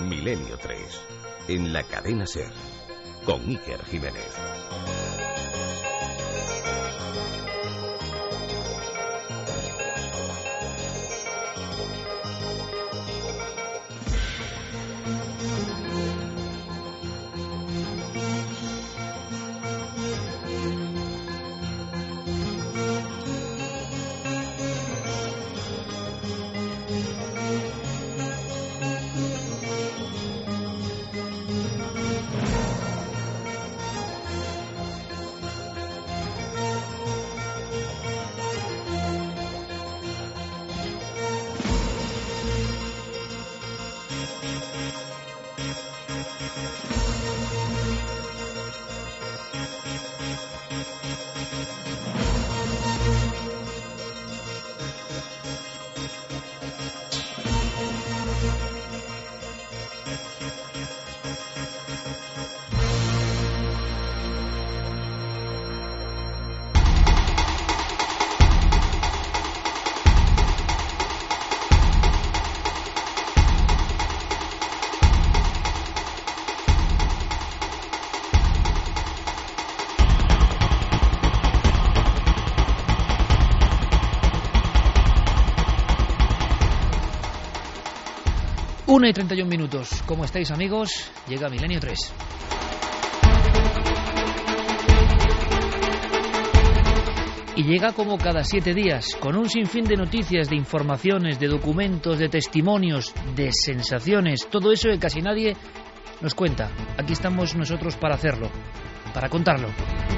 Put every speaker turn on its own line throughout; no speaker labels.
Milenio 3, en la cadena SER, con Iker Jiménez.
Una y 31 minutos. ¿Cómo estáis, amigos? Llega Milenio 3. Y llega como cada 7 días, con un sinfín de noticias, de informaciones, de documentos, de testimonios, de sensaciones, todo eso que casi nadie nos cuenta. Aquí estamos nosotros para hacerlo, para contarlo.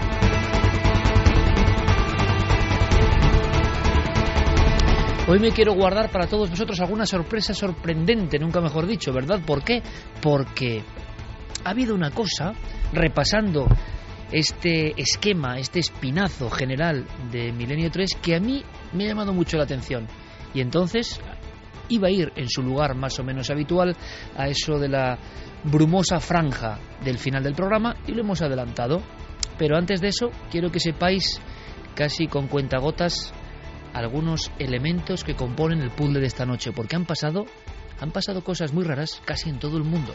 Hoy me quiero guardar para todos vosotros alguna sorpresa sorprendente, nunca mejor dicho, ¿verdad? ¿Por qué? Porque ha habido una cosa, repasando este esquema, este espinazo general de Milenio 3, que a mí me ha llamado mucho la atención. Y entonces iba a ir en su lugar más o menos habitual a eso de la brumosa franja del final del programa, y lo hemos adelantado. Pero antes de eso, quiero que sepáis, casi con cuentagotas, algunos elementos que componen el puzzle de esta noche, porque han pasado cosas muy raras casi en todo el mundo.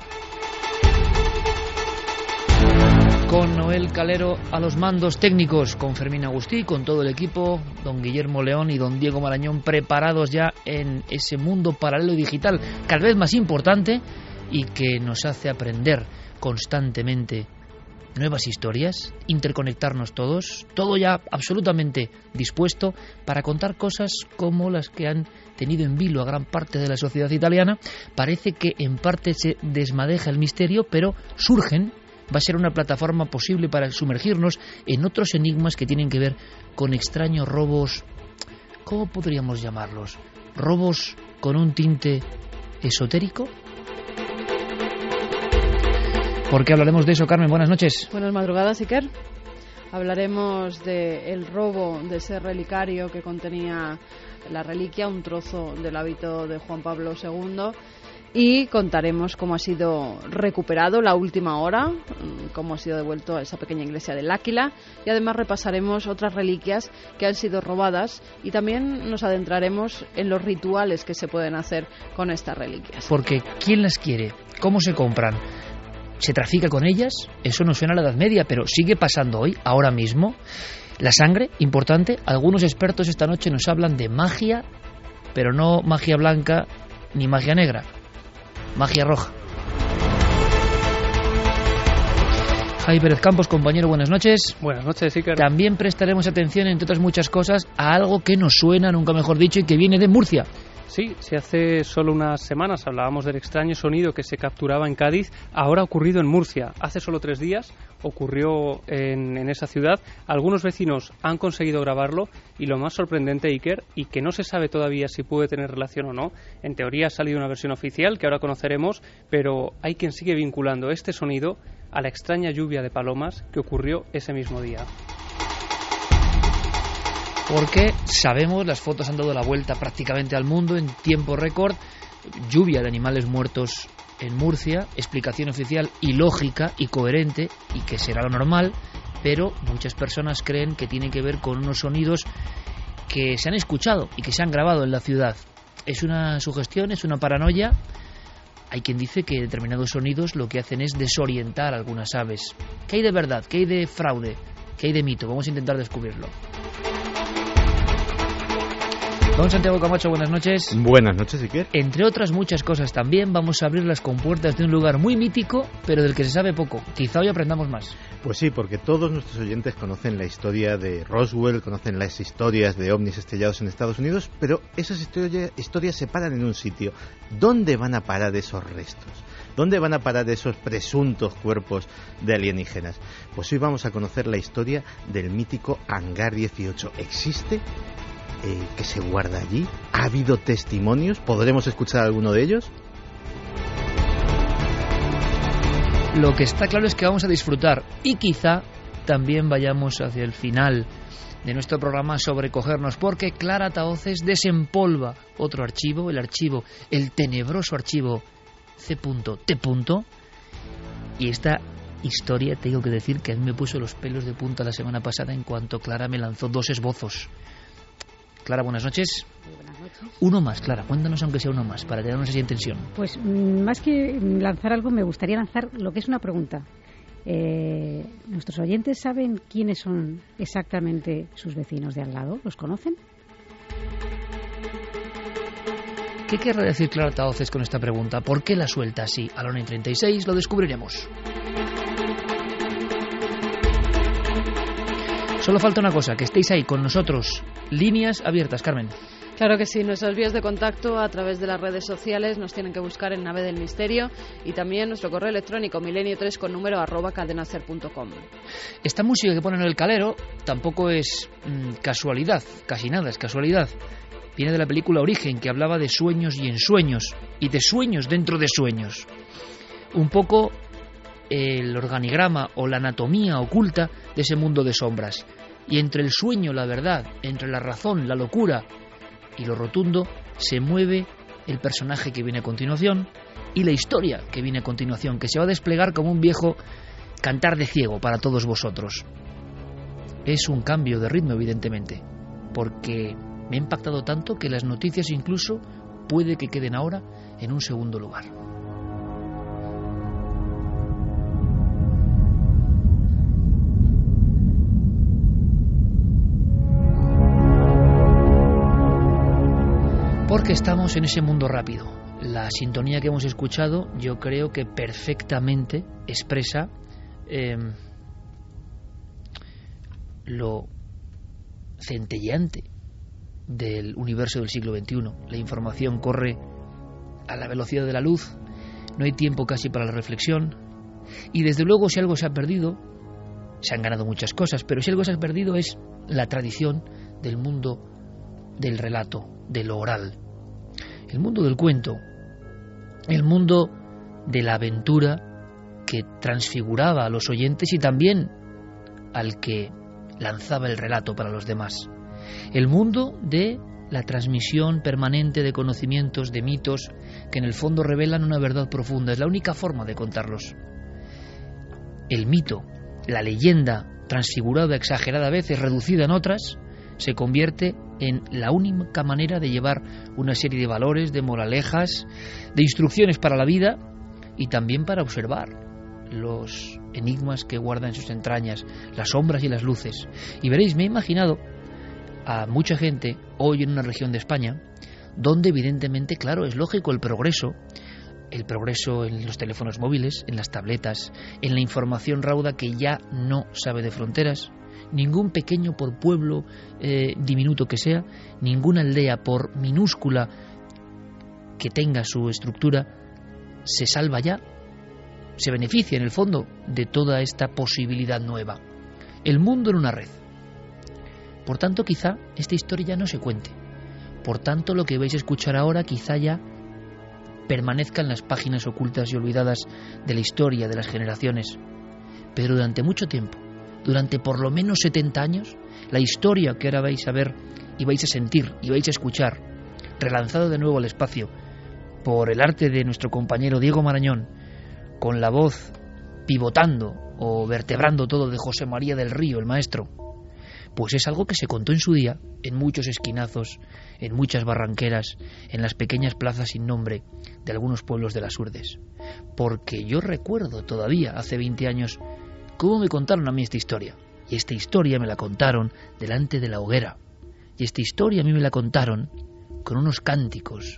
Con Noel Calero a los mandos técnicos, con Fermín Agustí, con todo el equipo, don Guillermo León y don Diego Marañón, preparados ya en ese mundo paralelo y digital cada vez más importante y que nos hace aprender constantemente nuevas historias, interconectarnos todos, todo ya absolutamente dispuesto para contar cosas como las que han tenido en vilo a gran parte de la sociedad italiana. Parece que en parte se desmadeja el misterio, pero surgen. Va a ser una plataforma posible para sumergirnos en otros enigmas que tienen que ver con extraños robos. ¿Cómo podríamos llamarlos? ¿Robos con un tinte esotérico? ¿Por qué hablaremos de eso, Carmen? Buenas noches.
Buenas madrugadas, Iker. Hablaremos del robo de ese relicario que contenía la reliquia, un trozo del hábito de Juan Pablo II, y contaremos cómo ha sido recuperado la última hora, cómo ha sido devuelto a esa pequeña iglesia del Áquila, y además repasaremos otras reliquias que han sido robadas y también nos adentraremos en los rituales que se pueden hacer con estas reliquias.
Porque ¿quién las quiere? ¿Cómo se compran? ¿Se trafica con ellas? Eso no suena a la Edad Media, pero sigue pasando hoy, ahora mismo. La sangre, importante. Algunos expertos esta noche nos hablan de magia, pero no magia blanca ni magia negra, magia roja. Javi Pérez Campos, compañero, buenas noches.
Buenas noches, Iker.
También prestaremos atención, entre otras muchas cosas, a algo que nos suena, nunca mejor dicho, y que viene de Murcia.
Sí, si hace solo unas semanas hablábamos del extraño sonido que se capturaba en Cádiz, ahora ha ocurrido en Murcia. Hace solo 3 días ocurrió en esa ciudad. Algunos vecinos han conseguido grabarlo y lo más sorprendente, Iker, y que no se sabe todavía si puede tener relación o no, en teoría ha salido una versión oficial que ahora conoceremos, pero hay quien sigue vinculando este sonido a la extraña lluvia de palomas que ocurrió ese mismo día.
Porque sabemos, las fotos han dado la vuelta prácticamente al mundo en tiempo récord, lluvia de animales muertos en Murcia, explicación oficial y lógica y coherente, y que será lo normal, pero muchas personas creen que tiene que ver con unos sonidos que se han escuchado y que se han grabado en la ciudad. ¿Es una sugestión? ¿Es una paranoia? hay quien dice que determinados sonidos lo que hacen es desorientar a algunas aves. ¿Qué hay de verdad? ¿Qué hay de fraude? ¿Qué hay de mito? Vamos a intentar descubrirlo. Don Santiago Camacho, buenas noches.
Buenas noches, Iker.
Entre otras muchas cosas también vamos a abrir las compuertas de un lugar muy mítico, pero del que se sabe poco. Quizá hoy aprendamos más.
Pues sí, porque todos nuestros oyentes conocen la historia de Roswell, conocen las historias de ovnis estrellados en Estados Unidos, pero esas historias se paran en un sitio. ¿Dónde van a parar esos restos? ¿Dónde van a parar esos presuntos cuerpos de alienígenas? Pues hoy vamos a conocer la historia del mítico Hangar 18. ¿Existe? ¿Qué se guarda allí? ¿Ha habido testimonios? ¿Podremos escuchar alguno de ellos?
Lo que está claro es que vamos a disfrutar y quizá también vayamos hacia el final de nuestro programa a sobrecogernos, porque Clara Tahoces desempolva otro archivo, el tenebroso archivo C.T. Y esta historia, tengo que decir que a mí me puso los pelos de punta la semana pasada en cuanto Clara me lanzó 2 esbozos. Clara, buenas noches.
Muy buenas noches.
Uno más, Clara, cuéntanos aunque sea uno más, para quedarnos así en tensión.
Pues más que lanzar algo, me gustaría lanzar lo que es una pregunta. ¿Nuestros oyentes saben quiénes son exactamente sus vecinos de al lado? ¿Los conocen?
¿Qué querrá decir Clara Tahoces con esta pregunta? ¿Por qué la suelta así? A la 1:36 lo descubriremos. Solo falta una cosa, que estéis ahí con nosotros. Líneas abiertas, Carmen.
Claro que sí, nuestras vías de contacto a través de las redes sociales nos tienen que buscar en Nave del Misterio y también nuestro correo electrónico milenio3 con número @cadenaser.com.
Esta música que ponen en el calero tampoco es casualidad, casi nada es casualidad. Viene de la película Origen, que hablaba de sueños y ensueños, y de sueños dentro de sueños. Un poco el organigrama o la anatomía oculta de ese mundo de sombras. Y entre el sueño, la verdad, entre la razón, la locura y lo rotundo, se mueve el personaje que viene a continuación y la historia que viene a continuación, que se va a desplegar como un viejo cantar de ciego para todos vosotros. Es un cambio de ritmo, evidentemente, porque me ha impactado tanto que las noticias incluso puede que queden ahora en un segundo lugar. Porque estamos en ese mundo rápido. La sintonía que hemos escuchado yo creo que perfectamente expresa lo centelleante del universo del siglo XXI. La información corre a la velocidad de la luz, no hay tiempo casi para la reflexión y desde luego si algo se ha perdido, se han ganado muchas cosas, pero si algo se ha perdido es la tradición del mundo del relato, de lo oral. El mundo del cuento, el mundo de la aventura que transfiguraba a los oyentes y también al que lanzaba el relato para los demás. El mundo de la transmisión permanente de conocimientos, de mitos, que en el fondo revelan una verdad profunda. Es la única forma de contarlos. El mito, la leyenda, transfigurada, exagerada a veces, reducida en otras, se convierte en la única manera de llevar una serie de valores, de moralejas, de instrucciones para la vida y también para observar los enigmas que guarda en sus entrañas, las sombras y las luces. Y veréis, me he imaginado a mucha gente hoy en una región de España donde evidentemente, claro, es lógico el progreso en los teléfonos móviles, en las tabletas, en la información rauda que ya no sabe de fronteras. Ningún pequeño, por pueblo diminuto que sea, ninguna aldea, por minúscula que tenga su estructura, se salva ya, se beneficia en el fondo de toda esta posibilidad nueva. El mundo en una red. Por tanto, quizá esta historia ya no se cuente. Por tanto, lo que vais a escuchar ahora quizá ya permanezca en las páginas ocultas y olvidadas de la historia de las generaciones. Pero durante mucho tiempo, durante por lo menos 70 años, la historia que ahora vais a ver y vais a sentir y vais a escuchar, relanzado de nuevo al espacio por el arte de nuestro compañero Diego Marañón, con la voz pivotando o vertebrando todo de José María del Río, el maestro, Pues es algo que se contó en su día, en muchos esquinazos, en muchas barranqueras, en las pequeñas plazas sin nombre de algunos pueblos de las Urdes. Porque yo recuerdo todavía, hace 20 años, cómo me contaron a mí esta historia. Y esta historia me la contaron delante de la hoguera. Y esta historia a mí me la contaron con unos cánticos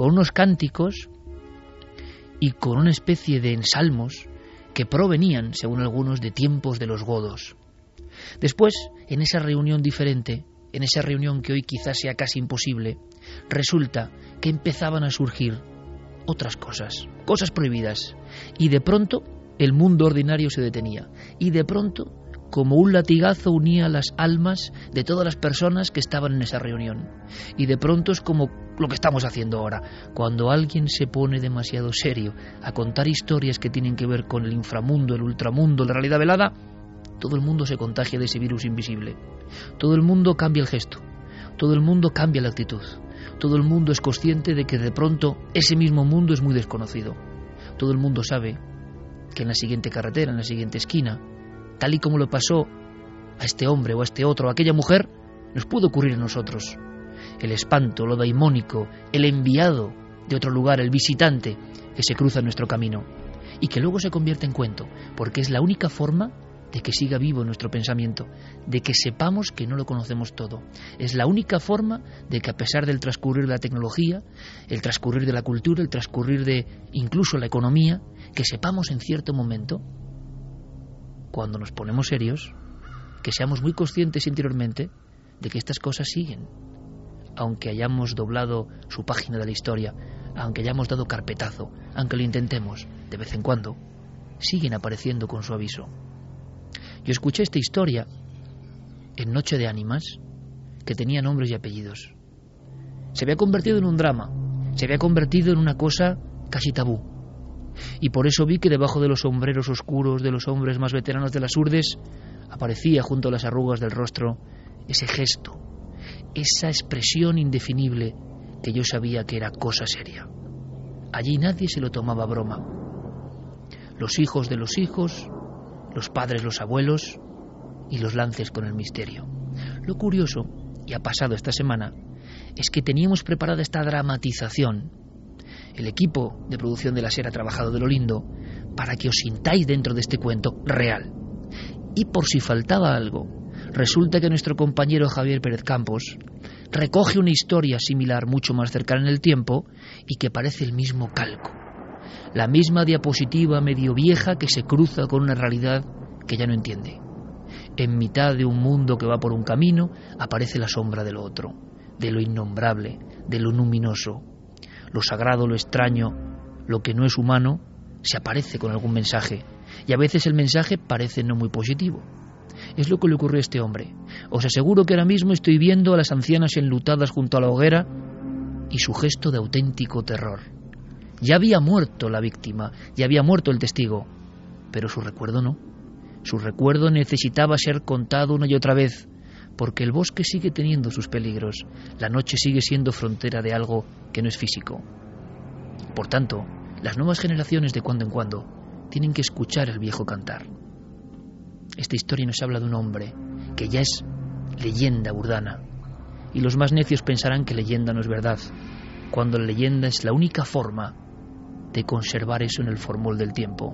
y con una especie de ensalmos que provenían, según algunos, de tiempos de los godos. Después, en esa reunión diferente, en esa reunión que hoy quizás sea casi imposible, resulta que empezaban a surgir otras cosas prohibidas, y de pronto el mundo ordinario se detenía, y de pronto, como un latigazo, unía las almas de todas las personas que estaban en esa reunión. Y de pronto es como lo que estamos haciendo ahora. Cuando alguien se pone demasiado serio a contar historias que tienen que ver con el inframundo, el ultramundo, la realidad velada, todo el mundo se contagia de ese virus invisible. Todo el mundo cambia el gesto. Todo el mundo cambia la actitud. Todo el mundo es consciente de que de pronto ese mismo mundo es muy desconocido. Todo el mundo sabe que en la siguiente carretera, en la siguiente esquina, tal y como le pasó a este hombre o a este otro, a aquella mujer, nos puede ocurrir a nosotros. El espanto, lo daimónico, el enviado de otro lugar, el visitante que se cruza en nuestro camino y que luego se convierte en cuento, porque es la única forma de que siga vivo nuestro pensamiento, de que sepamos que no lo conocemos todo. Es la única forma de que, a pesar del transcurrir de la tecnología, el transcurrir de la cultura, el transcurrir de incluso la economía, que sepamos en cierto momento, cuando nos ponemos serios, que seamos muy conscientes interiormente de que estas cosas siguen, aunque hayamos doblado su página de la historia, aunque hayamos dado carpetazo, aunque lo intentemos, de vez en cuando, siguen apareciendo con su aviso. Yo escuché esta historia en Noche de Ánimas, que tenía nombres y apellidos. Se había convertido en un drama, se había convertido en una cosa casi tabú. Y por eso vi que debajo de los sombreros oscuros de los hombres más veteranos de las Urdes aparecía junto a las arrugas del rostro ese gesto, esa expresión indefinible que yo sabía que era cosa seria. Allí nadie se lo tomaba a broma. Los hijos de los hijos, los padres, los abuelos y los lances con el misterio. Lo curioso, y ha pasado esta semana, es que teníamos preparada esta dramatización. El equipo de producción de la SER ha trabajado de lo lindo para que os sintáis dentro de este cuento real. Y por si faltaba algo, resulta que nuestro compañero Javier Pérez Campos recoge una historia similar, mucho más cercana en el tiempo, y que parece el mismo calco. La misma diapositiva medio vieja que se cruza con una realidad que ya no entiende. En mitad de un mundo que va por un camino, aparece la sombra de lo otro, de lo innombrable, de lo luminoso. Lo sagrado, lo extraño, lo que no es humano, se aparece con algún mensaje, y a veces el mensaje parece no muy positivo. Es lo que le ocurrió a este hombre. Os aseguro que ahora mismo estoy viendo a las ancianas enlutadas junto a la hoguera y su gesto de auténtico terror. Ya había muerto la víctima, ya había muerto el testigo, pero su recuerdo no. Su recuerdo necesitaba ser contado una y otra vez, porque el bosque sigue teniendo sus peligros, la noche sigue siendo frontera de algo que no es físico. Por tanto, las nuevas generaciones de cuando en cuando tienen que escuchar el viejo cantar. Esta historia nos habla de un hombre que ya es leyenda urdana, y los más necios pensarán que leyenda no es verdad, cuando la leyenda es la única forma de conservar eso en el formol del tiempo.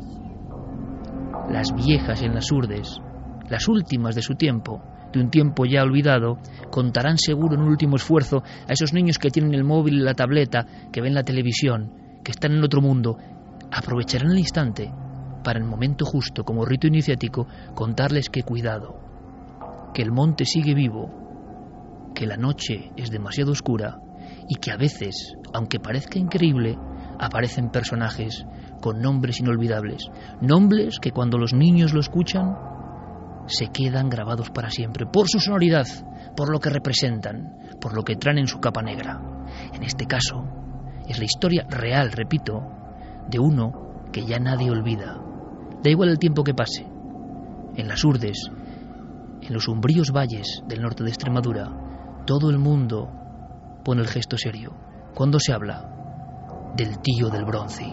Las viejas en las Urdes, las últimas de su tiempo, de un tiempo ya olvidado, contarán seguro en un último esfuerzo a esos niños que tienen el móvil y la tableta, que ven la televisión, que están en otro mundo. Aprovecharán el instante para, en el momento justo, como rito iniciático, contarles que cuidado, que el monte sigue vivo, que la noche es demasiado oscura y que a veces, aunque parezca increíble, aparecen personajes con nombres inolvidables, nombres que cuando los niños lo escuchan se quedan grabados para siempre, por su sonoridad, por lo que representan, por lo que traen en su capa negra. En este caso, es la historia real, repito, de uno que ya nadie olvida. Da igual el tiempo que pase. En las Urdes, en los umbríos valles del norte de Extremadura, todo el mundo pone el gesto serio cuando se habla del tío del bronce.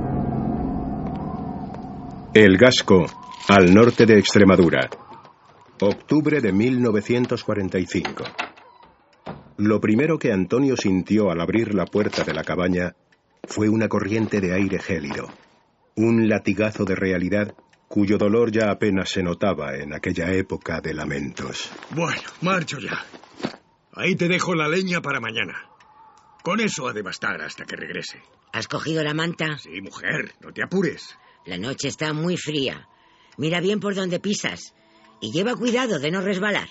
El Gasco, al norte de Extremadura. Octubre de 1945. Lo primero que Antonio sintió al abrir la puerta de la cabaña fue una corriente de aire gélido, un latigazo de realidad cuyo dolor ya apenas se notaba en aquella época de lamentos.
Bueno, marcho ya. Ahí te dejo la leña para mañana. Con eso ha de bastar hasta que regrese.
¿Has cogido la manta?
Sí, mujer, no te apures.
La noche está muy fría. Mira bien por dónde pisas y lleva cuidado de no resbalar.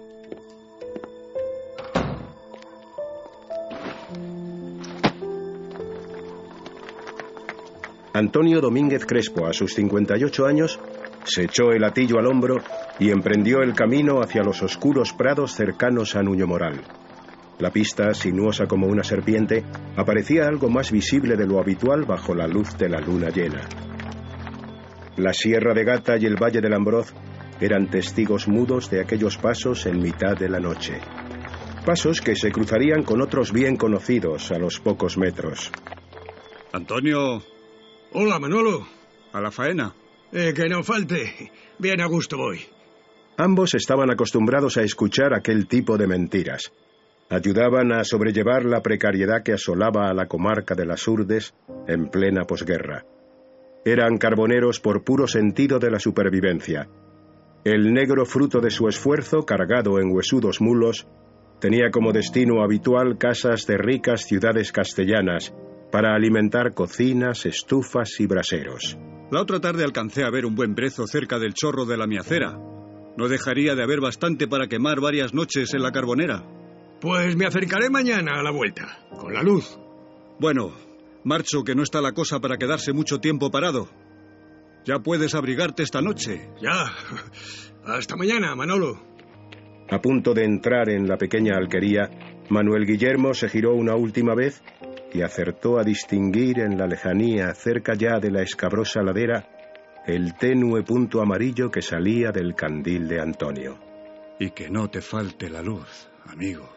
Antonio Domínguez Crespo, a sus 58 años, se echó el hatillo al hombro y emprendió el camino hacia los oscuros prados cercanos a Nuño Moral. La pista, sinuosa como una serpiente, aparecía algo más visible de lo habitual bajo la luz de la luna llena. La Sierra de Gata y el Valle del Ambroz eran testigos mudos de aquellos pasos en mitad de la noche. Pasos que se cruzarían con otros bien conocidos a los pocos metros.
Antonio.
Hola, Manolo.
¿A la faena?
Que no falte. Bien a gusto voy.
Ambos estaban acostumbrados a escuchar aquel tipo de mentiras. Ayudaban a sobrellevar la precariedad que asolaba a la comarca de las Urdes en plena posguerra. Eran carboneros por puro sentido de la supervivencia. El negro fruto de su esfuerzo, cargado en huesudos mulos, tenía como destino habitual casas de ricas ciudades castellanas para alimentar cocinas, estufas y braseros.
La otra tarde alcancé a ver un buen brezo cerca del chorro de la Miacera. No dejaría de haber bastante para quemar varias noches en la carbonera.
Pues me acercaré mañana a la vuelta, con la luz.
Bueno, marcho, que no está la cosa para quedarse mucho tiempo parado. Ya puedes abrigarte esta noche.
Ya. Hasta mañana, Manolo.
A punto de entrar en la pequeña alquería, Manuel Guillermo se giró una última vez y acertó a distinguir en la lejanía, cerca ya de la escabrosa ladera, el tenue punto amarillo que salía del candil de Antonio.
Y que no te falte la luz, amigo.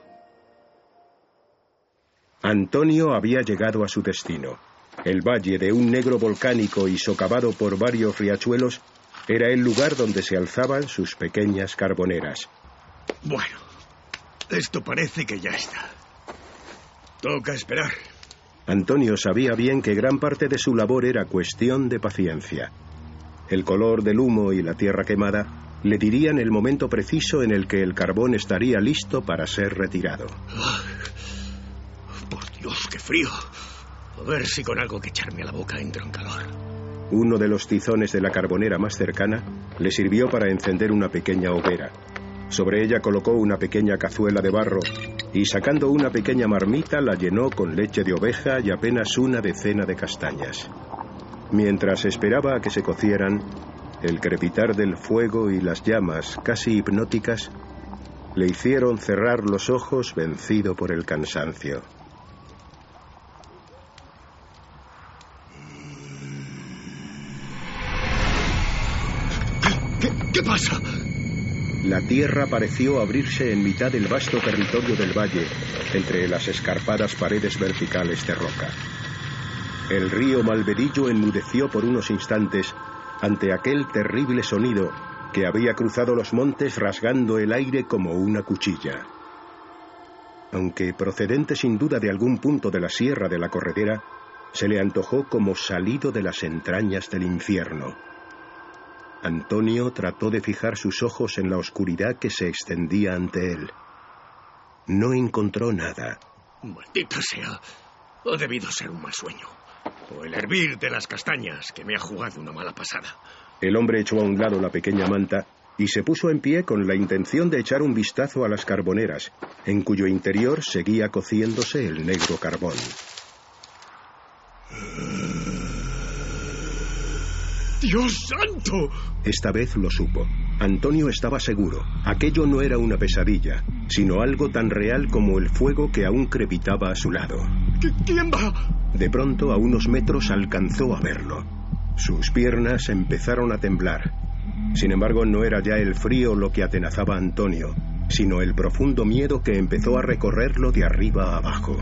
Antonio había llegado a su destino. El valle de un negro volcánico y socavado por varios riachuelos era el lugar donde se alzaban sus pequeñas carboneras.
Bueno, esto parece que ya está. Toca esperar.
Antonio sabía bien que gran parte de su labor era cuestión de paciencia. El color del humo y la tierra quemada le dirían el momento preciso en el que el carbón estaría listo para ser retirado.
Por Dios, qué frío. A ver si con algo que echarme a la boca entro en calor.
Uno de los tizones de la carbonera más cercana le sirvió para encender una pequeña hoguera. Sobre ella colocó una pequeña cazuela de barro y, sacando una pequeña marmita, la llenó con leche de oveja y apenas una decena de castañas. Mientras esperaba a que se cocieran, el crepitar del fuego y las llamas, casi hipnóticas, le hicieron cerrar los ojos vencido por el cansancio.
¿Qué pasa?
La tierra pareció abrirse en mitad del vasto territorio del valle, entre las escarpadas paredes verticales de roca. El río Malvedillo enmudeció por unos instantes ante aquel terrible sonido que había cruzado los montes rasgando el aire como una cuchilla. Aunque procedente sin duda de algún punto de la Sierra de la Corredera, se le antojó como salido de las entrañas del infierno. Antonio trató de fijar sus ojos en la oscuridad que se extendía ante él. No encontró nada.
Maldita sea. Ha debido ser un mal sueño. O el hervir de las castañas que me ha jugado una mala pasada.
El hombre echó a un lado la pequeña manta y se puso en pie con la intención de echar un vistazo a las carboneras, en cuyo interior seguía cociéndose el negro carbón.
¡Dios santo!
Esta vez lo supo. Antonio estaba seguro. Aquello no era una pesadilla, sino algo tan real como el fuego que aún crepitaba a su lado.
¿Quién va?
De pronto, a unos metros, alcanzó a verlo. Sus piernas empezaron a temblar. Sin embargo, no era ya el frío lo que atenazaba a Antonio, sino el profundo miedo que empezó a recorrerlo de arriba a abajo.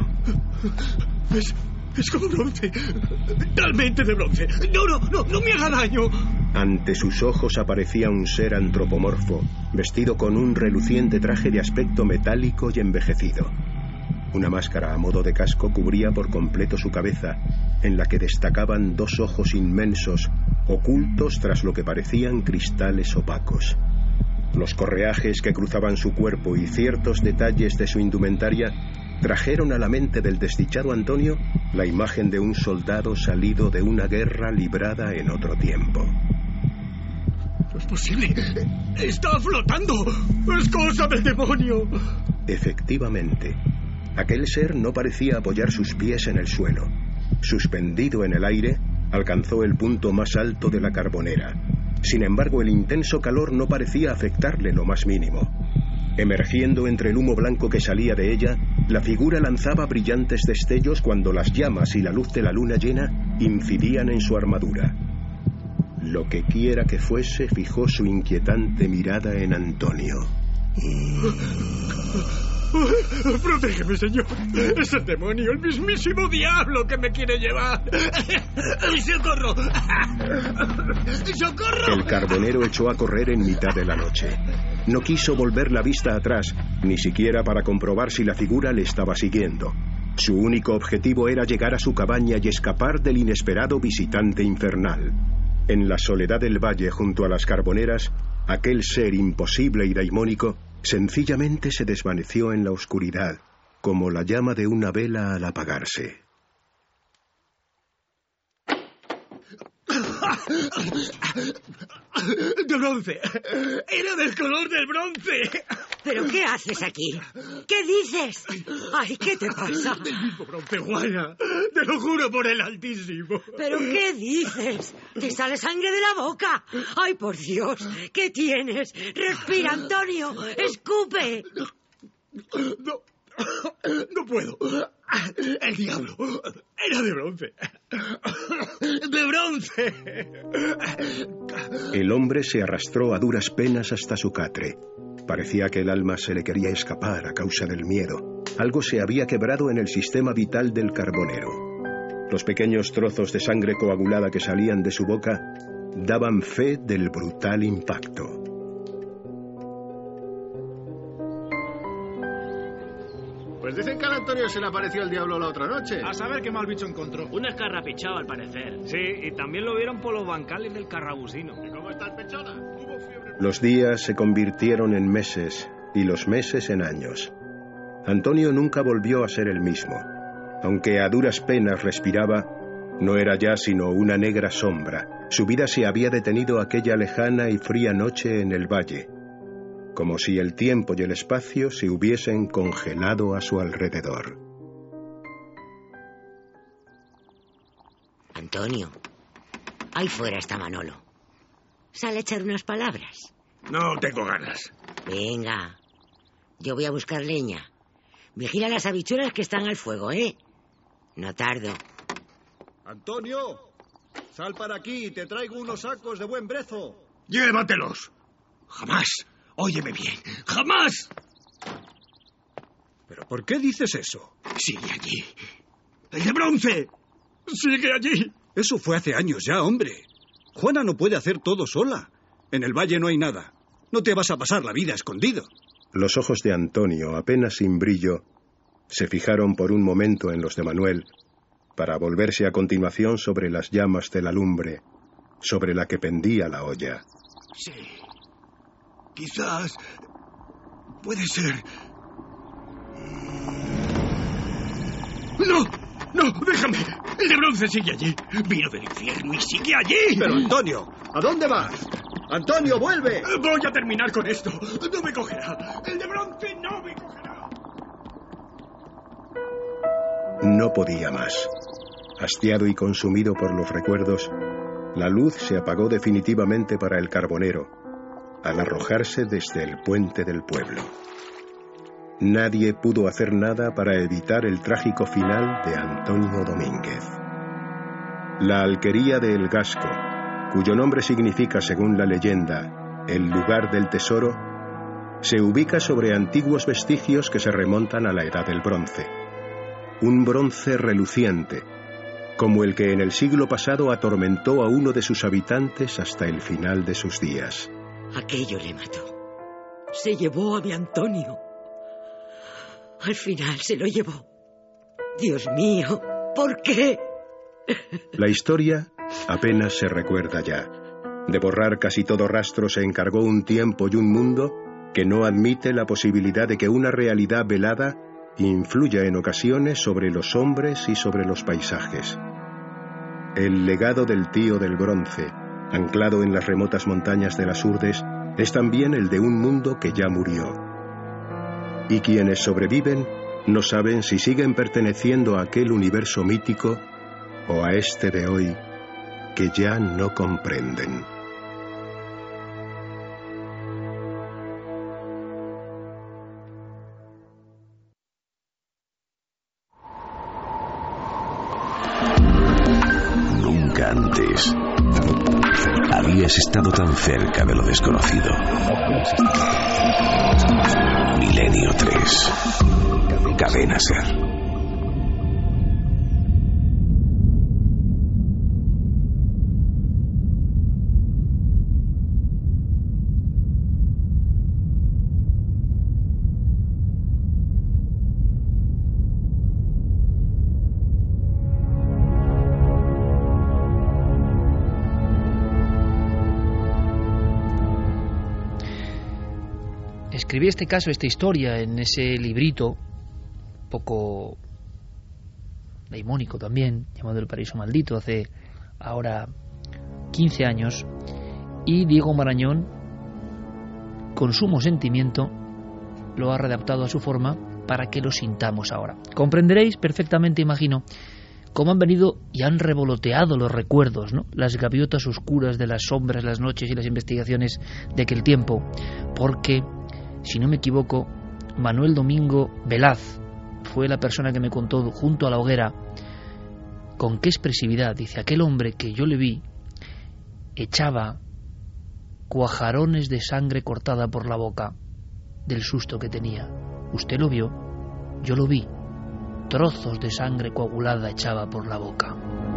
Es como bronce. Realmente de bronce. No me haga daño.
Ante sus ojos aparecía un ser antropomorfo, vestido con un reluciente traje de aspecto metálico y envejecido. Una máscara a modo de casco cubría por completo su cabeza, en la que destacaban 2 ojos inmensos, ocultos tras lo que parecían cristales opacos. Los correajes que cruzaban su cuerpo y ciertos detalles de su indumentaria trajeron a la mente del desdichado Antonio la imagen de un soldado salido de una guerra librada en otro tiempo.
¡No es posible! ¡Está flotando! ¡Es cosa del demonio!
Efectivamente, aquel ser no parecía apoyar sus pies en el suelo. Suspendido en el aire, alcanzó el punto más alto de la carbonera. Sin embargo, el intenso calor no parecía afectarle lo más mínimo. Emergiendo entre el humo blanco que salía de ella, la figura lanzaba brillantes destellos cuando las llamas y la luz de la luna llena incidían en su armadura. Lo que quiera que fuese fijó su inquietante mirada en Antonio.
¡Protégeme, señor! ¡Es el demonio, el mismísimo diablo que me quiere llevar! ¡Socorro! ¡Socorro!
El carbonero echó a correr en mitad de la noche. No quiso volver la vista atrás, ni siquiera para comprobar si la figura le estaba siguiendo. Su único objetivo era llegar a su cabaña y escapar del inesperado visitante infernal. En la soledad del valle junto a las carboneras, aquel ser imposible y daimónico sencillamente se desvaneció en la oscuridad, como la llama de una vela al apagarse.
¡De bronce! ¡Era del color del bronce!
¿Pero qué haces aquí? ¿Qué dices? ¡Ay, qué te pasa!
¡Del mismo bronce, Juana! ¡Te lo juro por el Altísimo!
¿Pero qué dices? ¡Te sale sangre de la boca! ¡Ay, por Dios! ¿Qué tienes? ¡Respira, Antonio! ¡Escupe!
No puedo. El diablo era de bronce. ¡De bronce!
El hombre se arrastró a duras penas hasta su catre. Parecía que el alma se le quería escapar a causa del miedo. Algo se había quebrado en el sistema vital del carbonero. Los pequeños trozos de sangre coagulada que salían de su boca daban fe del brutal impacto.
Pues dicen que al Antonio se le apareció el diablo la otra noche.
A saber qué mal bicho encontró.
Un escarrapichado, al parecer.
Sí, y también lo vieron por los bancales del Carrabusino.
¿Y cómo está el pechona?
Los días se convirtieron en meses y los meses en años. Antonio nunca volvió a ser el mismo. Aunque a duras penas respiraba, no era ya sino una negra sombra. Su vida se había detenido aquella lejana y fría noche en el valle, como si el tiempo y el espacio se hubiesen congelado a su alrededor.
Antonio, ahí fuera está Manolo. Sale a echar unas palabras.
No tengo ganas.
Venga, yo voy a buscar leña. Vigila las habichuelas que están al fuego, ¿eh? No tardo.
Antonio, sal para aquí, te traigo unos sacos de buen brezo.
¡Llévatelos! ¡Jamás! Óyeme bien, ¡jamás!
¿Pero por qué dices eso?
Sigue allí. ¡El de bronce! ¡Sigue allí!
Eso fue hace años ya, hombre. Juana no puede hacer todo sola. En el valle no hay nada. No te vas a pasar la vida escondido.
Los ojos de Antonio, apenas sin brillo, se fijaron por un momento en los de Manuel, para volverse a continuación sobre las llamas de la lumbre, sobre la que pendía la olla.
Sí. Quizás... puede ser... ¡No! ¡No! ¡Déjame! ¡El de bronce sigue allí! ¡Vino del infierno y sigue allí!
Pero, Antonio, ¿a dónde vas? ¡Antonio, vuelve!
Voy a terminar con esto. ¡No me cogerá! ¡El de bronce no me cogerá!
No podía más. Hastiado y consumido por los recuerdos, la luz se apagó definitivamente para el carbonero, al arrojarse desde el puente del pueblo. Nadie pudo hacer nada para evitar el trágico final de Antonio Domínguez. La alquería de El Gasco, cuyo nombre significa, según la leyenda, el lugar del tesoro, se ubica sobre antiguos vestigios que se remontan a la Edad del Bronce. Un bronce reluciente, como el que en el siglo pasado atormentó a uno de sus habitantes hasta el final de sus días.
Aquello le mató. Se llevó a mi Antonio. Al final se lo llevó. Dios mío, ¿por qué?
La historia apenas se recuerda ya. De borrar casi todo rastro se encargó un tiempo y un mundo que no admite la posibilidad de que una realidad velada influya en ocasiones sobre los hombres y sobre los paisajes. El legado del tío del bronce, anclado en las remotas montañas de las Urdes, es también el de un mundo que ya murió. Y quienes sobreviven no saben si siguen perteneciendo a aquel universo mítico o a este de hoy que ya no comprenden.
Nunca antes habías estado tan cerca de lo desconocido. Milenio 3. Cadena Ser.
Escribí este caso, esta historia, en ese librito, poco daimónico también, llamado El Paraíso Maldito, hace ahora 15 años, y Diego Marañón, con sumo sentimiento, lo ha redactado a su forma para que lo sintamos ahora. Comprenderéis perfectamente, imagino, cómo han venido y han revoloteado los recuerdos, ¿no? Las gaviotas oscuras de las sombras, las noches y las investigaciones de aquel tiempo, porque, si no me equivoco, Manuel Domingo Velaz fue la persona que me contó junto a la hoguera con qué expresividad, dice, aquel hombre que yo le vi echaba cuajarones de sangre cortada por la boca del susto que tenía. Usted lo vio, yo lo vi, trozos de sangre coagulada echaba por la boca.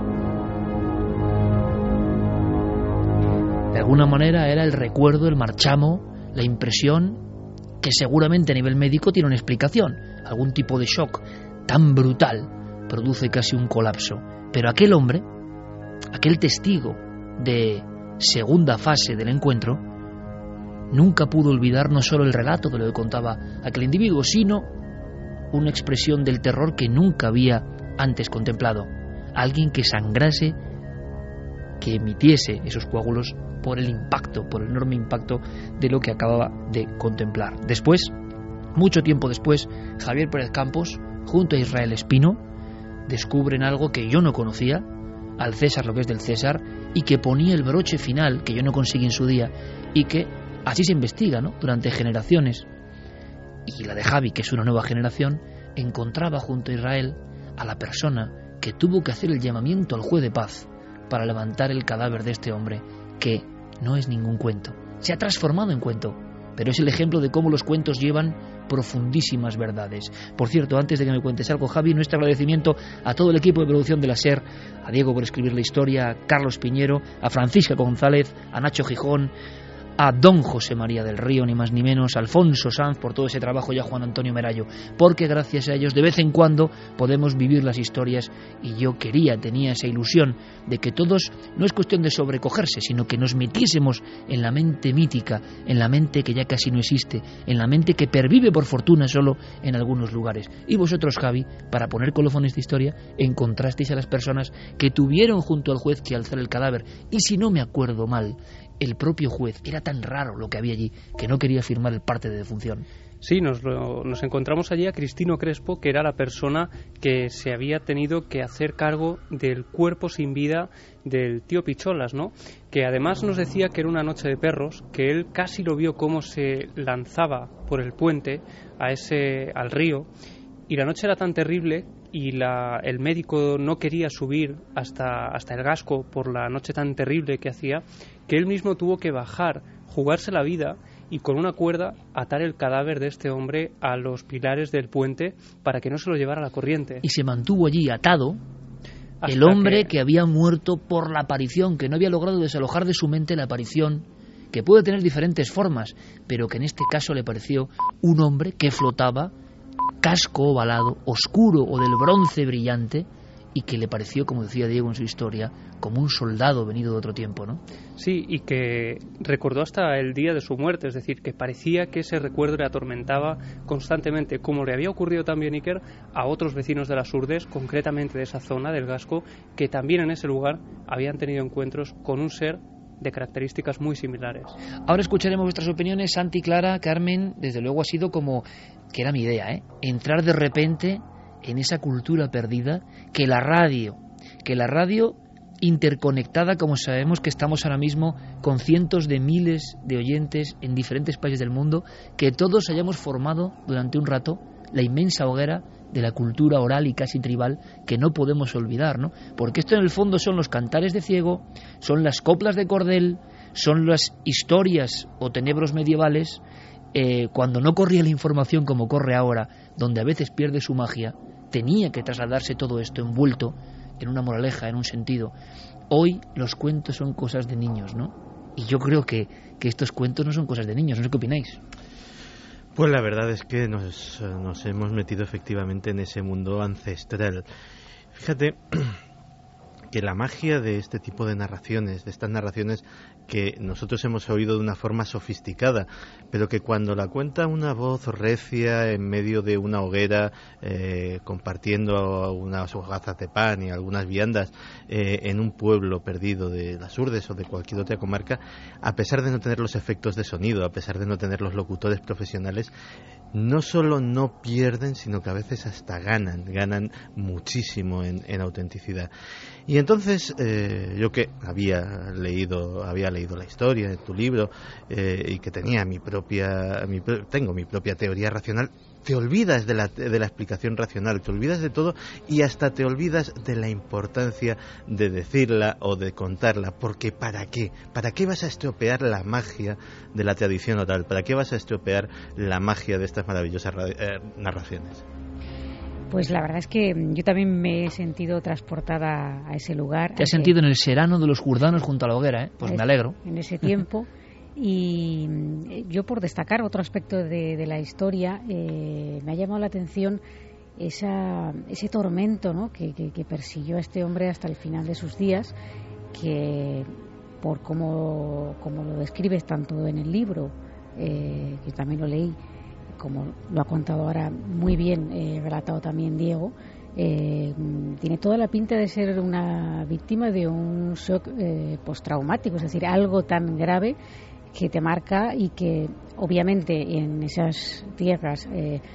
De alguna manera era el recuerdo, el marchamo, la impresión, que seguramente a nivel médico tiene una explicación. Algún tipo de shock tan brutal produce casi un colapso. Pero aquel hombre, aquel testigo de segunda fase del encuentro, nunca pudo olvidar no solo el relato de lo que contaba aquel individuo, sino una expresión del terror que nunca había antes contemplado. Alguien que sangrase, que emitiese esos coágulos por el impacto, por el enorme impacto de lo que acababa de contemplar. Después, mucho tiempo después, Javier Pérez Campos, junto a Israel Espino, descubren algo que yo no conocía, al César lo que es del César, y que ponía el broche final, que yo no conseguí en su día, y que así se investiga, ¿no?, durante generaciones. Y la de Javi, que es una nueva generación, encontraba junto a Israel a la persona que tuvo que hacer el llamamiento al juez de paz para levantar el cadáver de este hombre, que no es ningún cuento, se ha transformado en cuento, pero es el ejemplo de cómo los cuentos llevan profundísimas verdades. Por cierto, antes de que me cuentes algo, Javi, nuestro agradecimiento a todo el equipo de producción de la SER, a Diego por escribir la historia, a Carlos Piñero, a Francisca González, a Nacho Gijón, a don José María del Río, ni más ni menos, a Alfonso Sanz por todo ese trabajo, y a Juan Antonio Merallo, porque gracias a ellos de vez en cuando podemos vivir las historias, y yo tenía esa ilusión de que todos, no es cuestión de sobrecogerse, sino que nos metiésemos en la mente mítica, en la mente que ya casi no existe, en la mente que pervive por fortuna solo en algunos lugares. Y vosotros, Javi, para poner colofón a esta historia, encontrasteis a las personas que tuvieron junto al juez que alzar el cadáver, y si no me acuerdo mal, el propio juez, era tan raro lo que había allí que no quería firmar el parte de defunción.
Sí, nos encontramos allí a Cristino Crespo, que era la persona que se había tenido que hacer cargo del cuerpo sin vida del tío Picholas, ¿no? Que además nos decía que era una noche de perros, que él casi lo vio cómo se lanzaba por el puente al río, y la noche era tan terrible y el médico no quería subir hasta el Gasco por la noche tan terrible que hacía, que él mismo tuvo que bajar, jugarse la vida y con una cuerda atar el cadáver de este hombre a los pilares del puente para que no se lo llevara la corriente.
Y se mantuvo allí atado El hombre que había muerto por la aparición, que no había logrado desalojar de su mente la aparición, que puede tener diferentes formas, pero que en este caso le pareció un hombre que flotaba, casco ovalado, oscuro o del bronce brillante, y que le pareció, como decía Diego en su historia, como un soldado venido de otro tiempo, ¿no?
Sí, y que recordó hasta el día de su muerte, es decir, que parecía que ese recuerdo le atormentaba constantemente, como le había ocurrido también, Iker, a otros vecinos de las Urdes, concretamente de esa zona del Gasco, que también en ese lugar habían tenido encuentros con un ser de características muy similares.
Ahora escucharemos vuestras opiniones. Santi, Clara, Carmen, desde luego ha sido como, que era mi idea, entrar de repente en esa cultura perdida, que la radio interconectada, como sabemos que estamos ahora mismo con cientos de miles de oyentes en diferentes países del mundo, que todos hayamos formado durante un rato la inmensa hoguera de la cultura oral y casi tribal que no podemos olvidar, ¿no? Porque esto en el fondo son los cantares de ciego, son las coplas de cordel, son las historias o tenebros medievales, cuando no corría la información como corre ahora, donde a veces pierde su magia, tenía que trasladarse todo esto envuelto en una moraleja, en un sentido. Hoy los cuentos son cosas de niños, ¿no? Y yo creo que estos cuentos no son cosas de niños, no sé qué opináis.
Pues la verdad es que nos hemos metido efectivamente en ese mundo ancestral. Fíjate que la magia de este tipo de narraciones, de estas narraciones que nosotros hemos oído de una forma sofisticada, pero que cuando la cuenta una voz recia en medio de una hoguera, compartiendo unas hogazas de pan y algunas viandas en un pueblo perdido de las Urdes o de cualquier otra comarca, a pesar de no tener los efectos de sonido, a pesar de no tener los locutores profesionales, no solo no pierden, sino que a veces hasta ganan muchísimo en autenticidad. Y entonces yo que había leído la historia en tu libro y que tenía tengo mi propia teoría racional, te olvidas de la explicación racional, te olvidas de todo y hasta te olvidas de la importancia de decirla o de contarla, porque ¿para qué? ¿Para qué vas a estropear la magia de la tradición oral? ¿Para qué vas a estropear la magia de estas maravillosas narraciones?
Pues la verdad es que yo también me he sentido transportada a ese lugar.
Te has sentido en el serano de los jurdanos junto a la hoguera, ¿eh? Pues me alegro.
En ese tiempo. Y yo, por destacar otro aspecto de la historia, me ha llamado la atención ese tormento, ¿no? que persiguió a este hombre hasta el final de sus días, que por como lo describes tanto en el libro, que también lo leí, como lo ha contado ahora muy bien, relatado también Diego, tiene toda la pinta de ser una víctima de un shock postraumático, es decir, algo tan grave que te marca y que obviamente en esas tierras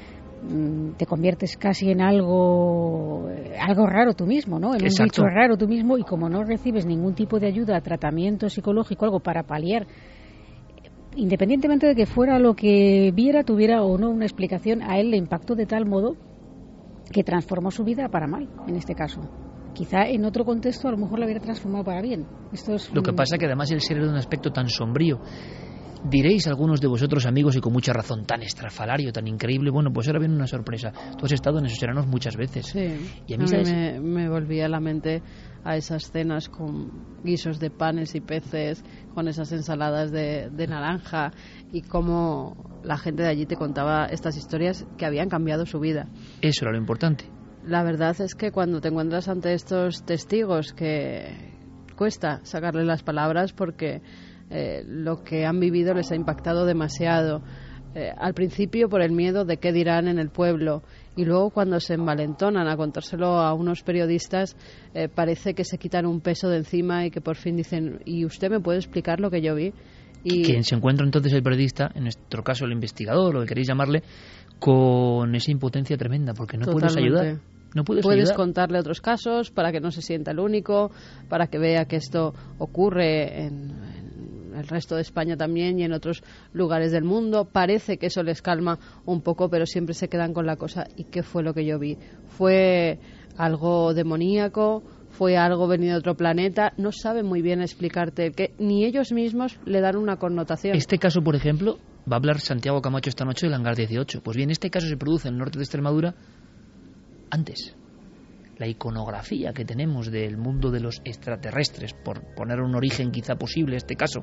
te conviertes casi en algo raro tú mismo, ¿no? En
Exacto.
Un bicho raro tú mismo, y como no recibes ningún tipo de ayuda, tratamiento psicológico, algo para paliar, independientemente de que fuera lo que viera, tuviera o no una explicación, a él le impactó de tal modo que transformó su vida para mal, en este caso. Quizá en otro contexto a lo mejor la hubiera transformado para bien. Esto es
lo que pasa es que además el ser era de un aspecto tan sombrío. Diréis algunos de vosotros, amigos, y con mucha razón, tan estrafalario, tan increíble. Bueno, pues ahora viene una sorpresa. Tú has estado en esos seranos muchas veces.
Sí,
y a mí, ¿sabes?
me volvía a la mente a esas cenas con guisos de panes y peces, con esas ensaladas de naranja, y cómo la gente de allí te contaba estas historias que habían cambiado su vida.
Eso era lo importante.
La verdad es que cuando te encuentras ante estos testigos, que cuesta sacarles las palabras porque lo que han vivido les ha impactado demasiado. Al principio por el miedo de qué dirán en el pueblo, y luego cuando se envalentonan a contárselo a unos periodistas, parece que se quitan un peso de encima y que por fin dicen: ¿y usted me puede explicar lo que yo vi? Y
quien se encuentra entonces el periodista, en nuestro caso el investigador, o lo que queréis llamarle, con esa impotencia tremenda, porque no puedes ayudar. No puedes ayudar.
Contarle otros casos para que no se sienta el único, para que vea que esto ocurre en el resto de España también y en otros lugares del mundo. Parece que eso les calma un poco, pero siempre se quedan con la cosa: ¿y qué fue lo que yo vi? ¿Fue algo demoníaco? ¿Fue algo venido de otro planeta? No saben muy bien explicarte, que ni ellos mismos le dan una connotación.
Este caso, por ejemplo, va a hablar Santiago Camacho esta noche del Hangar 18. Pues bien, este caso se produce en el norte de Extremadura antes. la iconografía que tenemos del mundo de los extraterrestres, por poner un origen quizá posible en este caso,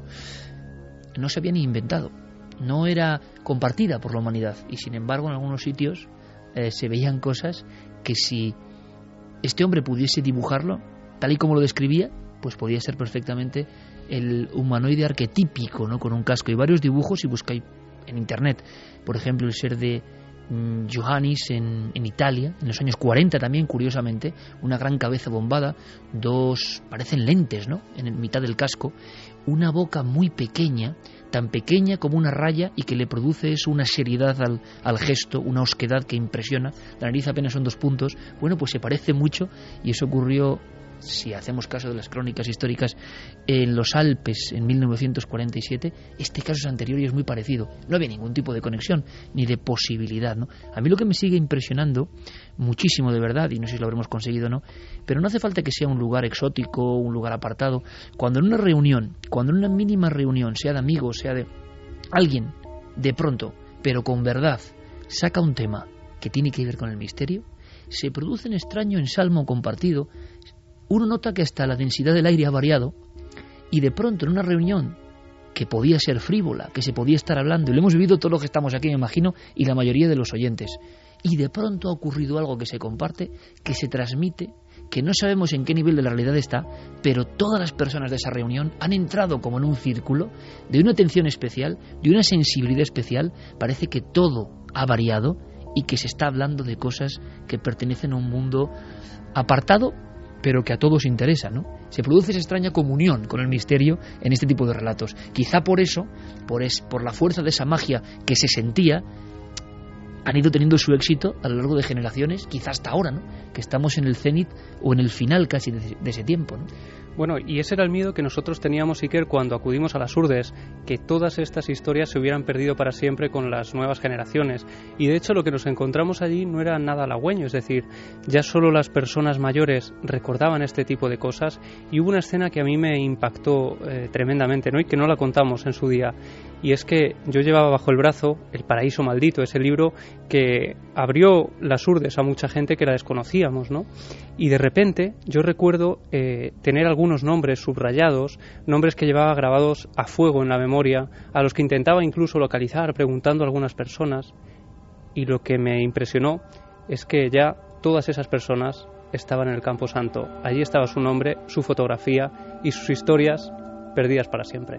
no se había ni inventado, no era compartida por la humanidad, y sin embargo en algunos sitios se veían cosas que si este hombre pudiese dibujarlo tal y como lo describía, pues podía ser perfectamente el humanoide arquetípico, ¿no? Con un casco y varios dibujos, si buscáis en internet, por ejemplo, el ser de Johannis en Italia, en los años 40 también, curiosamente, una gran cabeza bombada, dos, parecen lentes, ¿no?, en mitad del casco, una boca muy pequeña, tan pequeña como una raya, y que le produce eso, una seriedad al gesto, una osquedad que impresiona. La nariz apenas son 2 puntos. Bueno, pues se parece mucho, y eso ocurrió, si hacemos caso de las crónicas históricas, en los Alpes en 1947. Este caso es anterior y es muy parecido. No había ningún tipo de conexión ni de posibilidad, ¿no? A mí lo que me sigue impresionando muchísimo, de verdad, y no sé si lo habremos conseguido o no, pero no hace falta que sea un lugar exótico, un lugar apartado. Cuando en una reunión, cuando en una mínima reunión, sea de amigos, sea de alguien, de pronto, pero con verdad, saca un tema que tiene que ver con el misterio, se produce un extraño ensalmo compartido. Uno nota que hasta la densidad del aire ha variado, y de pronto en una reunión que podía ser frívola, que se podía estar hablando, y lo hemos vivido todos los que estamos aquí, me imagino, y la mayoría de los oyentes, y de pronto ha ocurrido algo que se comparte, que se transmite, que no sabemos en qué nivel de la realidad está, pero todas las personas de esa reunión han entrado como en un círculo de una atención especial, de una sensibilidad especial. Parece que todo ha variado y que se está hablando de cosas que pertenecen a un mundo apartado, pero que a todos interesa, ¿no? Se produce esa extraña comunión con el misterio en este tipo de relatos. Quizá por eso, por la fuerza de esa magia que se sentía, han ido teniendo su éxito a lo largo de generaciones, quizá hasta ahora, ¿no?, que estamos en el cenit o en el final casi de ese tiempo, ¿no?
Bueno, y ese era el miedo que nosotros teníamos, Iker, cuando acudimos a las Urdes, que todas estas historias se hubieran perdido para siempre con las nuevas generaciones. Y de hecho lo que nos encontramos allí no era nada halagüeño, es decir, ya solo las personas mayores recordaban este tipo de cosas, y hubo una escena que a mí me impactó tremendamente, ¿no?, y que no la contamos en su día, y es que yo llevaba bajo el brazo El paraíso maldito, ese libro que abrió las Urdes a mucha gente que la desconocíamos, ¿no? Y de repente yo recuerdo tener algunos nombres subrayados, nombres que llevaba grabados a fuego en la memoria, a los que intentaba incluso localizar preguntando a algunas personas, y lo que me impresionó es que ya todas esas personas estaban en el Campo Santo. Allí estaba su nombre, su fotografía y sus historias perdidas para siempre.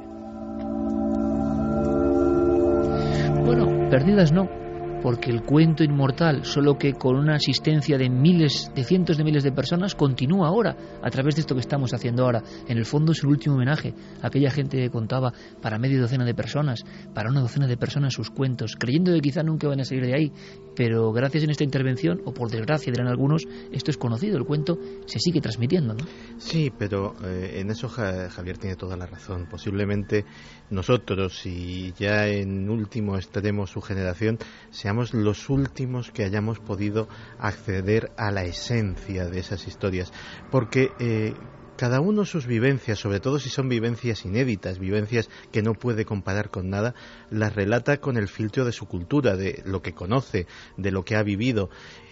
Bueno, perdidas no, porque el cuento inmortal, solo que con una asistencia de miles, de cientos de miles de personas, continúa ahora, a través de esto que estamos haciendo ahora. En el fondo es el último homenaje a aquella gente que contaba para media docena de personas, para una docena de personas sus cuentos, creyendo que quizá nunca van a salir de ahí, pero gracias en esta intervención, o por desgracia dirán algunos, esto es conocido, el cuento se sigue transmitiendo, ¿no?
Sí, pero en eso Javier tiene toda la razón. Posiblemente nosotros, y ya en último extremo su generación, seamos los últimos que hayamos podido acceder a la esencia de esas historias, porque cada uno sus vivencias, sobre todo si son vivencias inéditas, vivencias que no puede comparar con nada, las relata con el filtro de su cultura, de lo que conoce, de lo que ha vivido.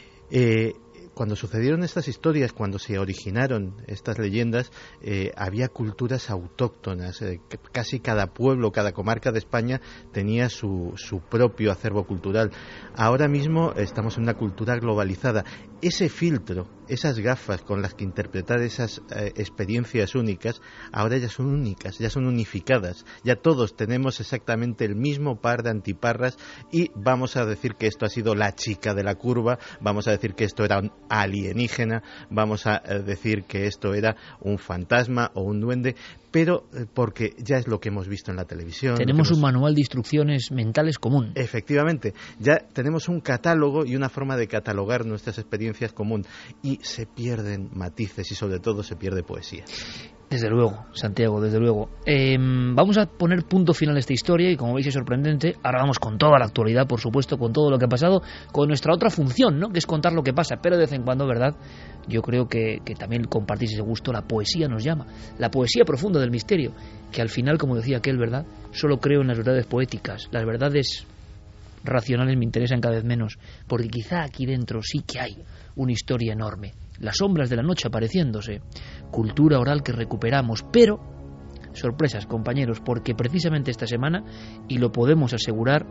Cuando sucedieron estas historias, cuando se originaron estas leyendas, había culturas autóctonas. Casi cada pueblo, cada comarca de España tenía su propio acervo cultural. Ahora mismo estamos en una cultura globalizada. Ese filtro, esas gafas con las que interpretar esas experiencias únicas, ahora ya son únicas, ya son unificadas. Ya todos tenemos exactamente el mismo par de antiparras, y vamos a decir que esto ha sido la chica de la curva, vamos a decir que esto era un alienígena, vamos a decir que esto era un fantasma o un duende, pero porque ya es lo que hemos visto en la televisión.
Tenemos un manual de instrucciones mentales común.
Efectivamente, ya tenemos un catálogo y una forma de catalogar nuestras experiencias común, y se pierden matices y sobre todo se pierde poesía.
Desde luego, Santiago, desde luego. Vamos a poner punto final a esta historia, y como veis es sorprendente. Ahora vamos con toda la actualidad, por supuesto, con todo lo que ha pasado, con nuestra otra función, ¿no?, que es contar lo que pasa, pero de vez en cuando, ¿verdad?, yo creo que también compartís ese gusto. La poesía nos llama, la poesía profunda del misterio, que al final, como decía aquel, ¿verdad?, solo creo en las verdades poéticas. Las verdades racionales me interesan cada vez menos, porque quizá aquí dentro sí que hay una historia enorme, las sombras de la noche apareciéndose, cultura oral que recuperamos, pero sorpresas, compañeros, porque precisamente esta semana, y lo podemos asegurar,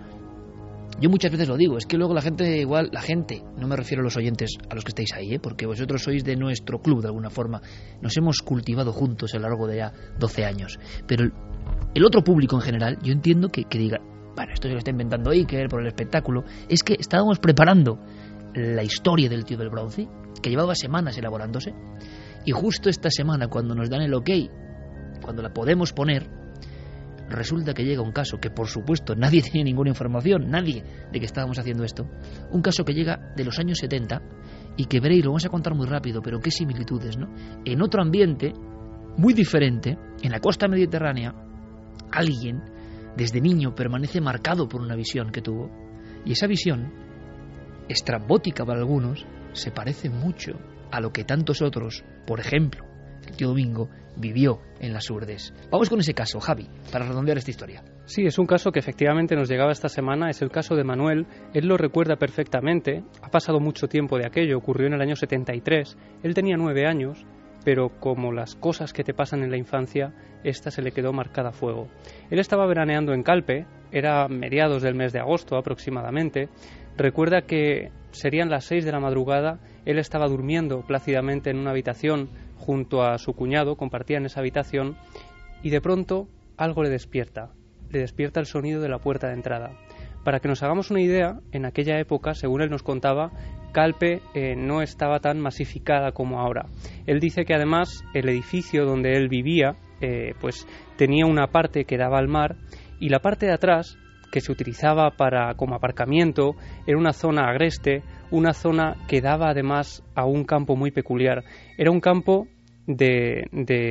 yo muchas veces lo digo, es que luego la gente, no me refiero a los oyentes a los que estáis ahí, porque vosotros sois de nuestro club de alguna forma, nos hemos cultivado juntos a lo largo de ya 12 años, pero el otro público en general, yo entiendo que diga, bueno, esto se lo está inventando Iker por el espectáculo, es que estábamos preparando la historia del tío del bronce, que llevaba semanas elaborándose, y justo esta semana, cuando nos dan el ok, cuando la podemos poner, resulta que llega un caso que, por supuesto, nadie tenía ninguna información, nadie, de que estábamos haciendo esto, un caso que llega de los años 70 y que veréis, lo vamos a contar muy rápido, pero qué similitudes, ¿no? En otro ambiente muy diferente, en la costa mediterránea, alguien desde niño permanece marcado por una visión que tuvo, y esa visión, estrambótica para algunos, se parece mucho a lo que tantos otros, por ejemplo, el tío Domingo, vivió en las Urdes. Vamos con ese caso, Javi, para redondear esta historia.
Sí, es un caso que efectivamente nos llegaba esta semana, es el caso de Manuel. Él lo recuerda perfectamente, ha pasado mucho tiempo de aquello, ocurrió en el año 73, él tenía 9 años, pero como las cosas que te pasan en la infancia, esta se le quedó marcada a fuego. Él estaba veraneando en Calpe, era mediados del mes de agosto aproximadamente, recuerda que serían las 6 de la madrugada, él estaba durmiendo plácidamente en una habitación junto a su cuñado, compartían esa habitación, y de pronto algo le despierta el sonido de la puerta de entrada. Para que nos hagamos una idea, en aquella época, según él nos contaba, Calpe no estaba tan masificada como ahora. Él dice que además el edificio donde él vivía pues tenía una parte que daba al mar, y la parte de atrás, que se utilizaba como aparcamiento, era una zona agreste, una zona que daba además a un campo muy peculiar. Era un campo de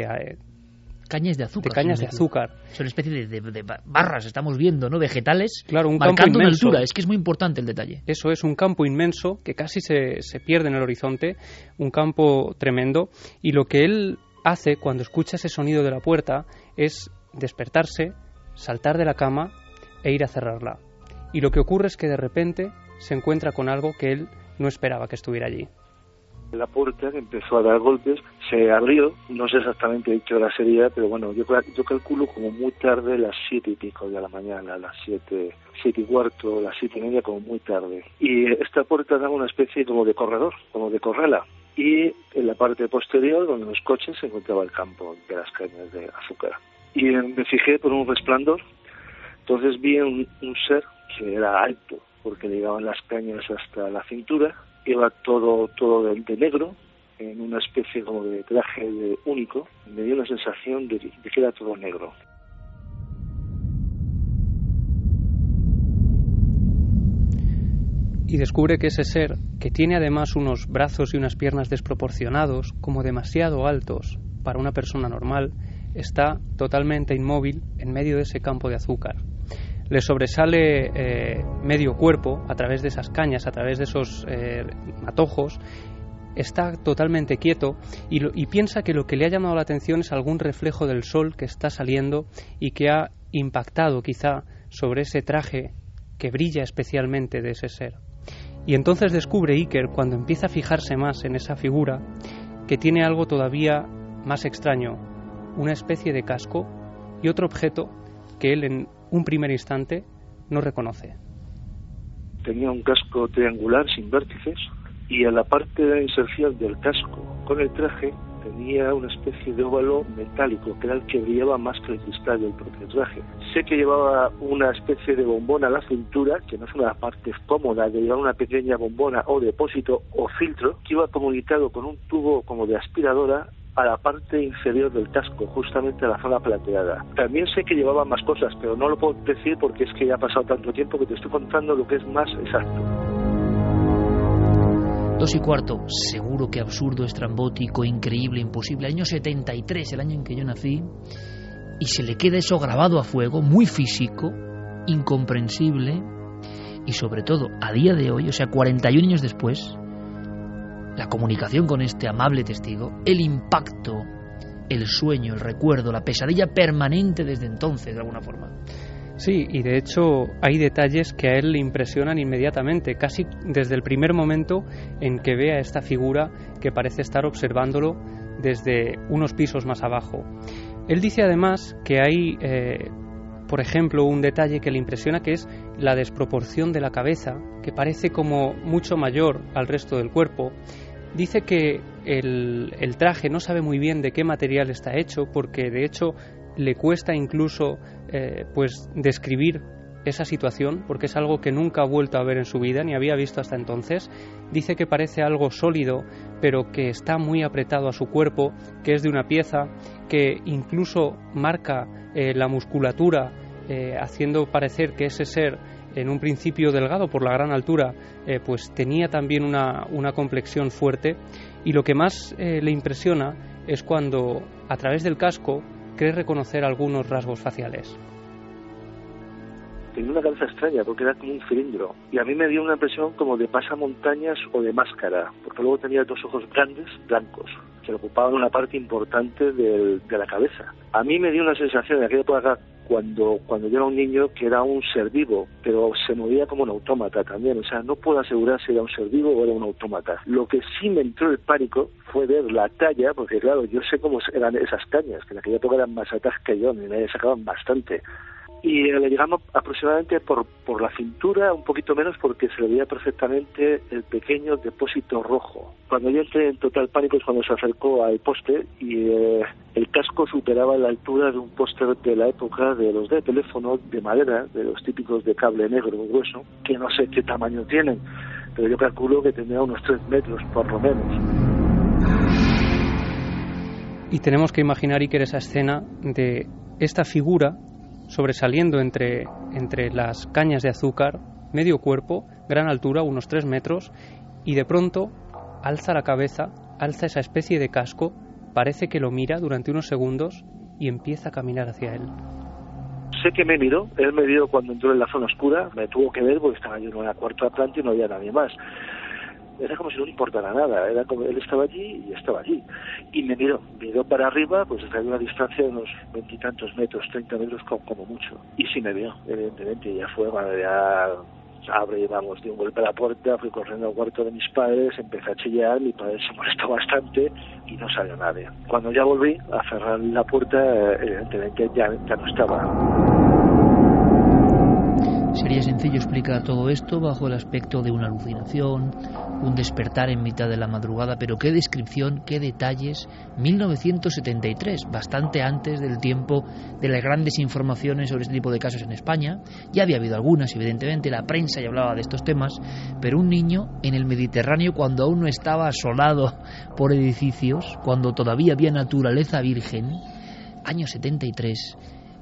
cañas de azúcar.
De cañas de azúcar.
Son una especie de barras, estamos viendo, ¿no? Vegetales,
claro, un
marcando
campo inmenso.
Una altura. Es que es muy importante el detalle.
Eso es, un campo inmenso que casi se pierde en el horizonte, un campo tremendo, y lo que él hace cuando escucha ese sonido de la puerta es despertarse, saltar de la cama e ir a cerrarla. Y lo que ocurre es que de repente se encuentra con algo que él no esperaba que estuviera allí.
La puerta empezó a dar golpes, se abrió, no sé exactamente de qué hora sería, pero bueno, yo calculo como muy tarde, las 7 y pico de la mañana, las 7 y cuarto, las 7 y media, como muy tarde. Y esta puerta daba una especie como de corredor, como de corrala. Y en la parte posterior, donde los coches, se encontraba el campo de las cañas de azúcar. Y me fijé por un resplandor, entonces vi un ser que era alto, porque le llegaban las cañas hasta la cintura, iba todo de negro, en una especie como de traje único, me dio una sensación de que era todo negro.
Y descubre que ese ser, que tiene además unos brazos y unas piernas desproporcionados, como demasiado altos para una persona normal, está totalmente inmóvil en medio de ese campo de azúcar. Le sobresale medio cuerpo a través de esas cañas, a través de esos matojos, está totalmente quieto y piensa que lo que le ha llamado la atención es algún reflejo del sol que está saliendo y que ha impactado quizá sobre ese traje que brilla especialmente de ese ser. Y entonces descubre Iker, cuando empieza a fijarse más en esa figura, que tiene algo todavía más extraño, una especie de casco y otro objeto que él en un primer instante no reconoce.
Tenía un casco triangular sin vértices y en la parte de la inserción del casco con el traje tenía una especie de óvalo metálico que era el que brillaba más que el cristal del propio traje. Sé que llevaba una especie de bombona a la cintura, que no es una parte cómoda, que llevaba una pequeña bombona o depósito o filtro que iba comunicado con un tubo como de aspiradora a la parte inferior del casco, justamente a la zona plateada. También sé que llevaba más cosas, pero no lo puedo decir porque es que ya ha pasado tanto tiempo que te estoy contando lo que es más exacto.
2 y cuarto, seguro que absurdo, estrambótico, increíble, imposible. Año 73, el año en que yo nací, y se le queda eso grabado a fuego, muy físico, incomprensible, y sobre todo, a día de hoy, o sea, 41 años después, la comunicación con este amable testigo, el impacto, el sueño, el recuerdo, la pesadilla permanente desde entonces, de alguna forma.
Sí, y de hecho hay detalles que a él le impresionan inmediatamente, casi desde el primer momento en que ve a esta figura que parece estar observándolo desde unos pisos más abajo. Él dice además que hay, por ejemplo, un detalle que le impresiona, que es la desproporción de la cabeza, que parece como mucho mayor al resto del cuerpo. Dice que el traje no sabe muy bien de qué material está hecho, porque de hecho le cuesta incluso pues describir esa situación, porque es algo que nunca ha vuelto a ver en su vida ni había visto hasta entonces. Dice que parece algo sólido, pero que está muy apretado a su cuerpo, que es de una pieza, que incluso marca la musculatura, haciendo parecer que ese ser, en un principio delgado por la gran altura, pues tenía también una complexión fuerte. Y lo que más le impresiona es cuando, a través del casco, cree reconocer algunos rasgos faciales.
Tenía una cabeza extraña porque era como un cilindro, y a mí me dio una impresión como de pasamontañas o de máscara, porque luego tenía dos ojos grandes, blancos, que ocupaban una parte importante de la cabeza. A mí me dio una sensación de aquella época, cuando yo era un niño, que era un ser vivo, pero se movía como un autómata también. O sea, no puedo asegurar si era un ser vivo o era un autómata. Lo que sí me entró el pánico fue ver la talla, porque claro, yo sé cómo eran esas cañas, que en aquella época eran más altas que yo, y me sacaban bastante. Y le llegamos aproximadamente por la cintura, un poquito menos, porque se le veía perfectamente el pequeño depósito rojo. Cuando yo entré en total pánico es cuando se acercó al poste y el casco superaba la altura de un póster de la época de los de teléfono de madera, de los típicos de cable negro grueso, que no sé qué tamaño tienen, pero yo calculo que tendría unos 3 metros por lo menos.
Y tenemos que imaginar, Iker, esa escena de esta figura sobresaliendo entre las cañas de azúcar, medio cuerpo, gran altura, unos 3 metros, y de pronto alza la cabeza, alza esa especie de casco, parece que lo mira durante unos segundos y empieza a caminar hacia él.
Sé que me miró, él me vio cuando entró en la zona oscura, me tuvo que ver porque estaba yo en la cuarta planta y no había nadie más. Era como si no le importara nada, era como él estaba allí y estaba allí. Y me miró para arriba, pues desde una distancia de unos 20 y tantos metros, 30 metros como mucho. Y sí me vio, evidentemente, y ya fue cuando ya abre, vamos, di un golpe a la puerta, fui corriendo al cuarto de mis padres, empecé a chillar, mi padre se molestó bastante y no salió nadie. Cuando ya volví a cerrar la puerta, evidentemente ya no estaba.
Sería sencillo explicar todo esto bajo el aspecto de una alucinación, un despertar en mitad de la madrugada, pero qué descripción, qué detalles. 1973, bastante antes del tiempo de las grandes informaciones sobre este tipo de casos en España. Ya había habido algunas, evidentemente, la prensa ya hablaba de estos temas, pero un niño en el Mediterráneo, cuando aún no estaba asolado por edificios, cuando todavía había naturaleza virgen, año 73,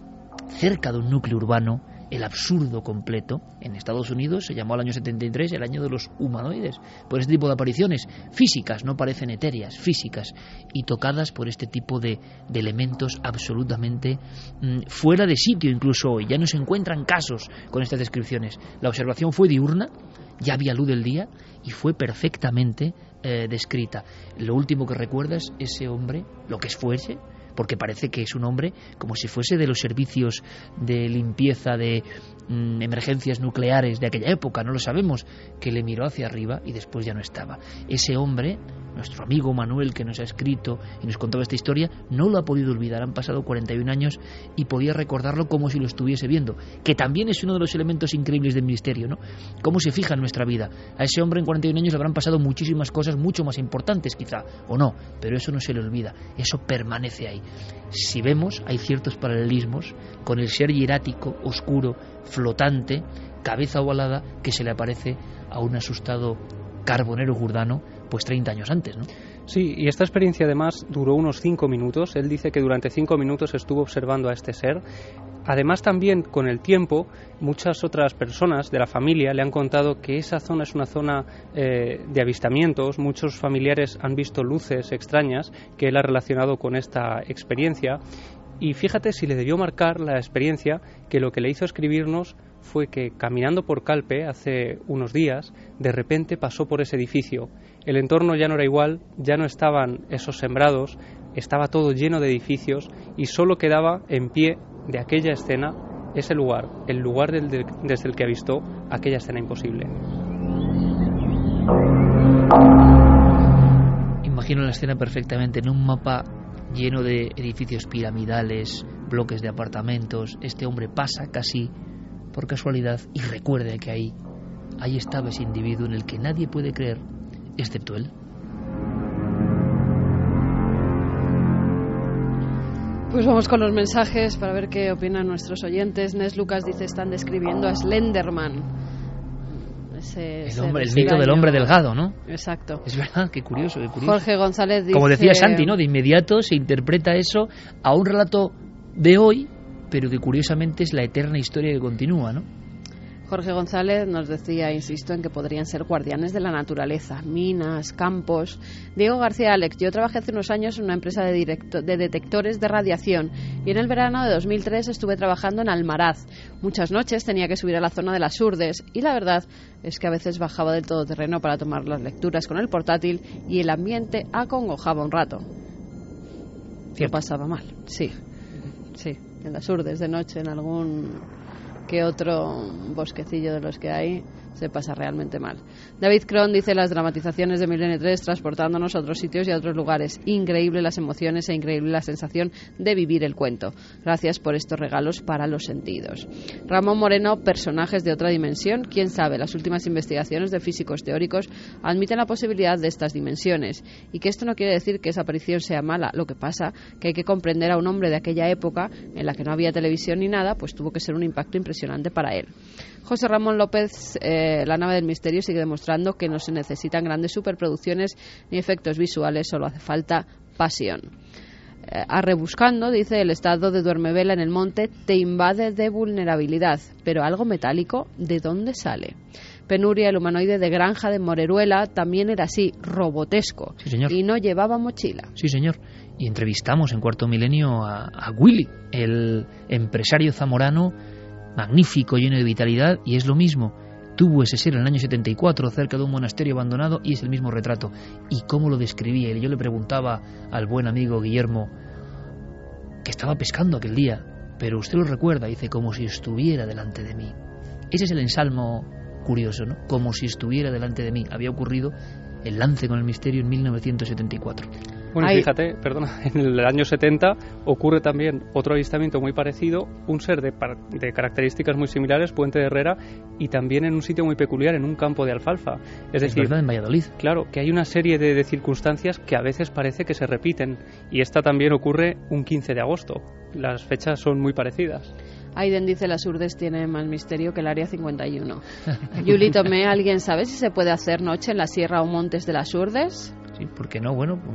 cerca de un núcleo urbano, el absurdo completo. En Estados Unidos se llamó al año 73 el año de los humanoides, por este tipo de apariciones físicas, no parecen etéreas, físicas, y tocadas por este tipo de elementos absolutamente fuera de sitio. Incluso hoy ya no se encuentran casos con estas descripciones. La observación fue diurna, ya había luz del día y fue perfectamente descrita. Lo último que recuerdas, ese hombre, lo que fuese, porque parece que es un hombre como si fuese de los servicios de limpieza de emergencias nucleares de aquella época, no lo sabemos, que le miró hacia arriba y después ya no estaba. Ese hombre, nuestro amigo Manuel, que nos ha escrito y nos contaba esta historia, no lo ha podido olvidar. Han pasado 41 años y podía recordarlo como si lo estuviese viendo, que también es uno de los elementos increíbles del misterio, ¿no? Cómo se fija en nuestra vida. A ese hombre en 41 años le habrán pasado muchísimas cosas mucho más importantes quizá, o no, pero eso no se le olvida, eso permanece ahí. Si vemos, hay ciertos paralelismos con el ser hierático, oscuro, flotante, cabeza ovalada, que se le aparece a un asustado carbonero gurdano pues 30 años antes, ¿no?
Sí, y esta experiencia además duró unos 5 minutos. Él dice que durante 5 minutos estuvo observando a este ser. Además, también con el tiempo, muchas otras personas de la familia le han contado que esa zona es una zona de avistamientos. Muchos familiares han visto luces extrañas que él ha relacionado con esta experiencia. Y fíjate si le debió marcar la experiencia, que lo que le hizo escribirnos fue que caminando por Calpe hace unos días, de repente pasó por ese edificio. El entorno ya no era igual, ya no estaban esos sembrados, estaba todo lleno de edificios y solo quedaba en pie de aquella escena ese lugar, el lugar desde el que avistó aquella escena imposible.
Imagino la escena perfectamente en un mapa lleno de edificios piramidales, bloques de apartamentos. Este hombre pasa casi por casualidad y recuerde que ahí estaba ese individuo en el que nadie puede creer, excepto él.
Pues vamos con los mensajes para ver qué opinan nuestros oyentes. Nes Lucas dice: están describiendo a Slenderman.
El mito del hombre delgado, ¿no?
Exacto.
Es verdad, qué curioso, qué curioso.
Jorge González dice...
Como decía Santi, ¿no? De inmediato se interpreta eso a un relato de hoy, pero que curiosamente es la eterna historia que continúa, ¿no?
Jorge González nos decía, insisto, en que podrían ser guardianes de la naturaleza, minas, campos. Diego García Alex: yo trabajé hace unos años en una empresa de detectores de radiación y en el verano de 2003 estuve trabajando en Almaraz. Muchas noches tenía que subir a la zona de las Urdes y la verdad es que a veces bajaba del todoterreno para tomar las lecturas con el portátil y el ambiente acongojaba un rato. Yo pasaba mal, sí, en las Urdes de noche, en algún que otro bosquecillo de los que hay, se pasa realmente mal. David Cron dice: las dramatizaciones de Milenio 3 transportándonos a otros sitios y a otros lugares. Increíble las emociones e increíble la sensación de vivir el cuento. Gracias por estos regalos para los sentidos. Ramón Moreno: personajes de otra dimensión. Quién sabe, las últimas investigaciones de físicos teóricos admiten la posibilidad de estas dimensiones. Y que esto no quiere decir que esa aparición sea mala. Lo que pasa que hay que comprender a un hombre de aquella época en la que no había televisión ni nada, pues tuvo que ser un impacto impresionante para él. José Ramón López: la nave del misterio sigue demostrando que no se necesitan grandes superproducciones ni efectos visuales, solo hace falta pasión. Arrebuscando, dice: el estado de duermevela en el monte te invade de vulnerabilidad, pero algo metálico, ¿de dónde sale? Penuria: el humanoide de Granja de Moreruela también era así, robotesco,
sí, señor.
Y no llevaba mochila.
Sí, señor. Y entrevistamos en Cuarto Milenio a Willy, el empresario zamorano, magnífico, lleno de vitalidad, y es lo mismo. Tuvo ese ser en el año 74 cerca de un monasterio abandonado y es el mismo retrato. ¿Y cómo lo describía? Y yo le preguntaba al buen amigo Guillermo, que estaba pescando aquel día, pero usted lo recuerda, dice: como si estuviera delante de mí. Ese es el ensalmo curioso, ¿no? Como si estuviera delante de mí. Había ocurrido el lance con el misterio en 1974.
Bueno, fíjate, en el año 70 ocurre también otro avistamiento muy parecido, un ser de características muy similares, Puente de Herrera, y también en un sitio muy peculiar, en un campo de alfalfa. Es decir,
verdad, en Valladolid.
Claro, que hay una serie de circunstancias que a veces parece que se repiten, y esta también ocurre un 15 de agosto. Las fechas son muy parecidas.
Aiden dice: las Urdes tienen más misterio que el Área 51. Yuli Tomé: ¿alguien sabe si se puede hacer noche en la sierra o montes de las Urdes?
Sí, ¿por qué no? Bueno,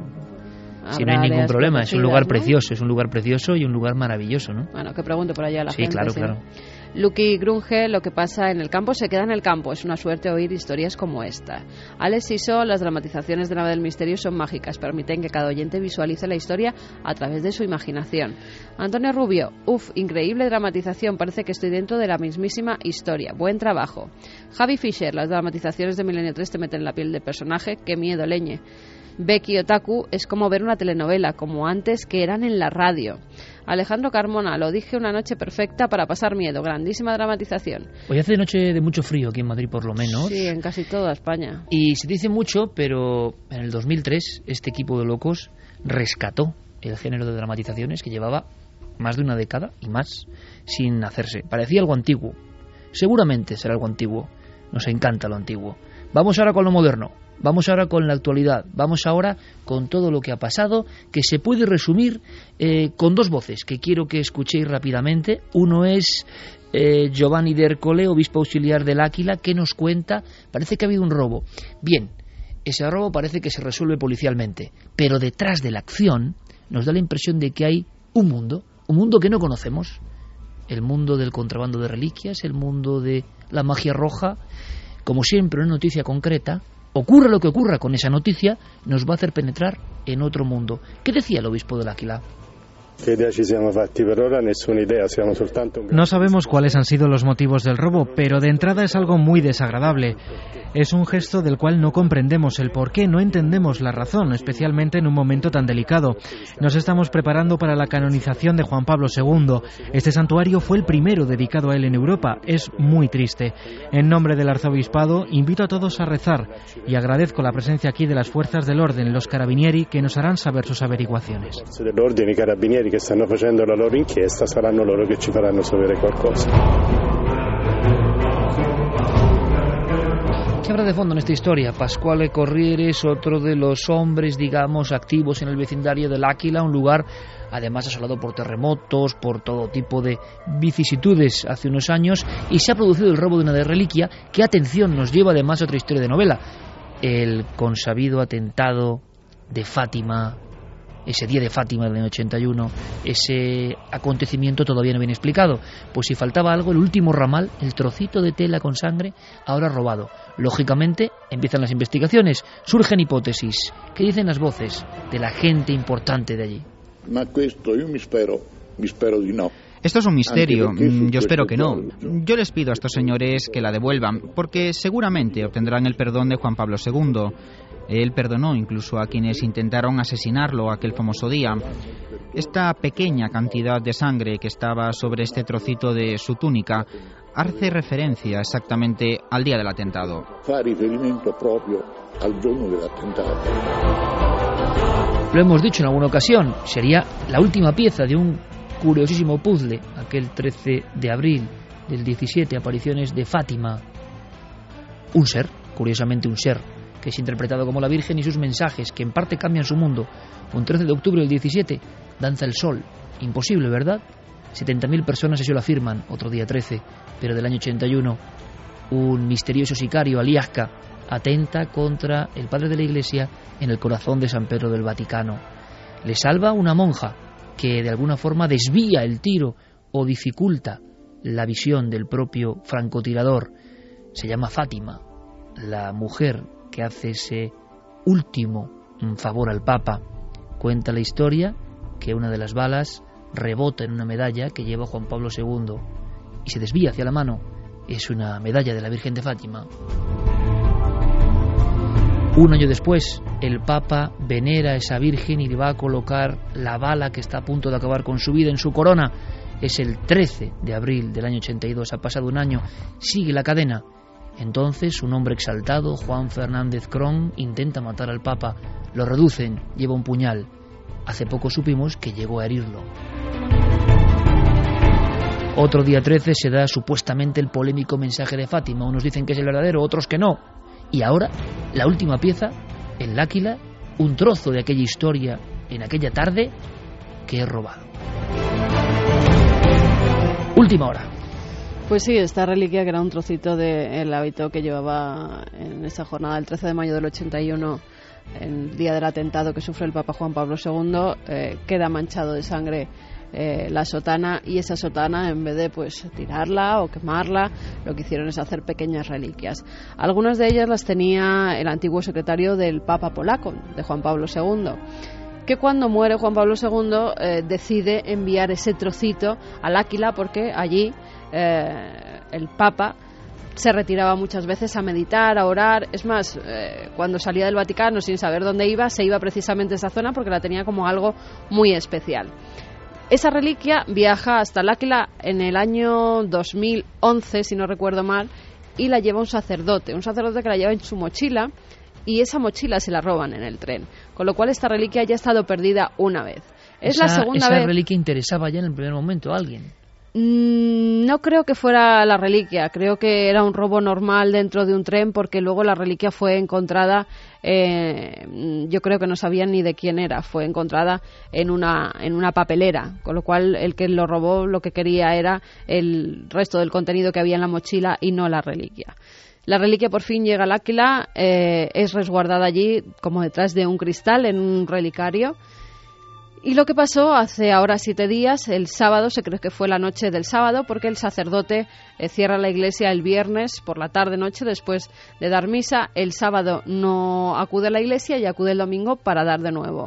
si no hay ningún problema, es un lugar precioso, es un lugar precioso y un lugar maravilloso, ¿no?
Bueno, que pregunte por allá a la gente.
Sí, claro.
Lucky Grunge: lo que pasa en el campo se queda en el campo. Es una suerte oír historias como esta. Alex Iso: las dramatizaciones de Nave del Misterio son mágicas, permiten que cada oyente visualice la historia a través de su imaginación. Antonio Rubio: increíble dramatización, parece que estoy dentro de la mismísima historia. Buen trabajo. Javi Fisher: las dramatizaciones de Milenio 3 te meten en la piel del personaje, qué miedo, leñe. Becky Otaku: es como ver una telenovela, como antes que eran en la radio. Alejandro Carmona: lo dije, una noche perfecta para pasar miedo, grandísima dramatización.
Hoy hace noche de mucho frío aquí en Madrid, por lo menos.
Sí, en casi toda España.
Y se dice mucho, pero en el 2003 este equipo de locos rescató el género de dramatizaciones que llevaba más de una década y más sin hacerse. Parecía algo antiguo. Seguramente será algo antiguo. Nos encanta lo antiguo. Vamos ahora con lo moderno. Vamos ahora con la actualidad, vamos ahora con todo lo que ha pasado, que se puede resumir con dos voces que quiero que escuchéis rápidamente. Uno es Giovanni de Ercole, obispo auxiliar del Áquila, que nos cuenta, parece que ha habido un robo. Bien, ese robo parece que se resuelve policialmente, pero detrás de la acción nos da la impresión de que hay un mundo que no conocemos, el mundo del contrabando de reliquias, el mundo de la magia roja. Como siempre, una noticia concreta, ocurra lo que ocurra con esa noticia, nos va a hacer penetrar en otro mundo. ¿Qué decía el obispo del Áquila?
No sabemos cuáles han sido los motivos del robo, pero de entrada es algo muy desagradable. Es un gesto del cual no comprendemos el porqué, no entendemos la razón, especialmente en un momento tan delicado. Nos estamos preparando para la canonización de Juan Pablo II. Este santuario fue el primero dedicado a él en Europa. Es muy triste. En nombre del arzobispado, invito a todos a rezar y agradezco la presencia aquí de las fuerzas del orden, los carabinieri, que nos harán saber sus averiguaciones.
Dell'ordine, i carabinieri che stanno facendo la loro inchiesta saranno loro che ci faranno sapere qualcosa.
¿Qué habrá de fondo en esta historia? Pasquale Corriere es otro de los hombres, digamos, activos en el vecindario del Áquila, un lugar además asolado por terremotos, por todo tipo de vicisitudes hace unos años, y se ha producido el robo de una reliquia que, atención, nos lleva además a otra historia de novela. El consabido atentado de Fátima, ese día de Fátima del año 81, ese acontecimiento todavía no bien explicado. Pues si faltaba algo, el último ramal, el trocito de tela con sangre, ahora robado. Lógicamente, empiezan las investigaciones, surgen hipótesis. ¿Qué dicen las voces de la gente importante de allí?
Ma questo io mi spero di no.
Esto es un misterio, yo espero que no. Yo les pido a estos señores que la devuelvan, porque seguramente obtendrán el perdón de Juan Pablo II. Él perdonó incluso a quienes intentaron asesinarlo aquel famoso día. Esta pequeña cantidad de sangre que estaba sobre este trocito de su túnica hace referencia exactamente al día del atentado.
Fa riferimento proprio al giorno dell'attentato.
Lo hemos dicho en alguna ocasión, sería la última pieza de un curiosísimo puzzle, aquel 13 de abril del 17, apariciones de Fátima. Un ser, curiosamente un ser, que es interpretado como la Virgen y sus mensajes, que en parte cambian su mundo. Un 13 de octubre del 17, danza el sol. Imposible, ¿verdad? 70.000 personas así lo afirman, otro día 13, pero del año 81, un misterioso sicario, Aliasca, atenta contra el padre de la Iglesia en el corazón de San Pedro del Vaticano. Le salva una monja que de alguna forma desvía el tiro o dificulta la visión del propio francotirador. Se llama Fátima, la mujer que hace ese último favor al Papa. Cuenta la historia que una de las balas rebota en una medalla que lleva Juan Pablo II y se desvía hacia la mano. Es una medalla de la Virgen de Fátima. Un año después, el Papa venera a esa Virgen y le va a colocar la bala que está a punto de acabar con su vida en su corona. Es el 13 de abril del año 82, ha pasado un año, sigue la cadena. Entonces, un hombre exaltado, Juan Fernández Cron, intenta matar al Papa. Lo reducen, lleva un puñal. Hace poco supimos que llegó a herirlo. Otro día 13 se da supuestamente el polémico mensaje de Fátima. Unos dicen que es el verdadero, otros que no. Y ahora, la última pieza, el Áquila, un trozo de aquella historia en aquella tarde que he robado. Última hora.
Pues sí, esta reliquia, que era un trocito del hábito que llevaba en esa jornada del 13 de mayo del 81, el día del atentado que sufre el Papa Juan Pablo II, queda manchado de sangre la sotana, y esa sotana, en vez de tirarla o quemarla, lo que hicieron es hacer pequeñas reliquias. Algunas de ellas las tenía el antiguo secretario del Papa polaco, de Juan Pablo II, que cuando muere Juan Pablo II decide enviar ese trocito al Áquila, porque allí el Papa se retiraba muchas veces a meditar, a orar. Es más, cuando salía del Vaticano sin saber dónde iba, se iba precisamente a esa zona porque la tenía como algo muy especial. Esa reliquia viaja hasta el Áquila en el año 2011, si no recuerdo mal, y la lleva un sacerdote que la lleva en su mochila, y esa mochila se la roban en el tren, con lo cual esta reliquia ya ha estado perdida una vez. Es la segunda vez.
¿Esa reliquia interesaba ya en el primer momento a alguien?
No creo que fuera la reliquia, creo que era un robo normal dentro de un tren, porque luego la reliquia fue encontrada, yo creo que no sabían ni de quién era, fue encontrada en una papelera, con lo cual el que lo robó lo que quería era el resto del contenido que había en la mochila y no la reliquia. La reliquia por fin llega al Áquila, es resguardada allí como detrás de un cristal en un relicario. Y lo que pasó hace ahora 7 días, el sábado, se cree que fue la noche del sábado, porque el sacerdote cierra la iglesia el viernes por la tarde-noche después de dar misa. El sábado no acude a la iglesia y acude el domingo para dar de nuevo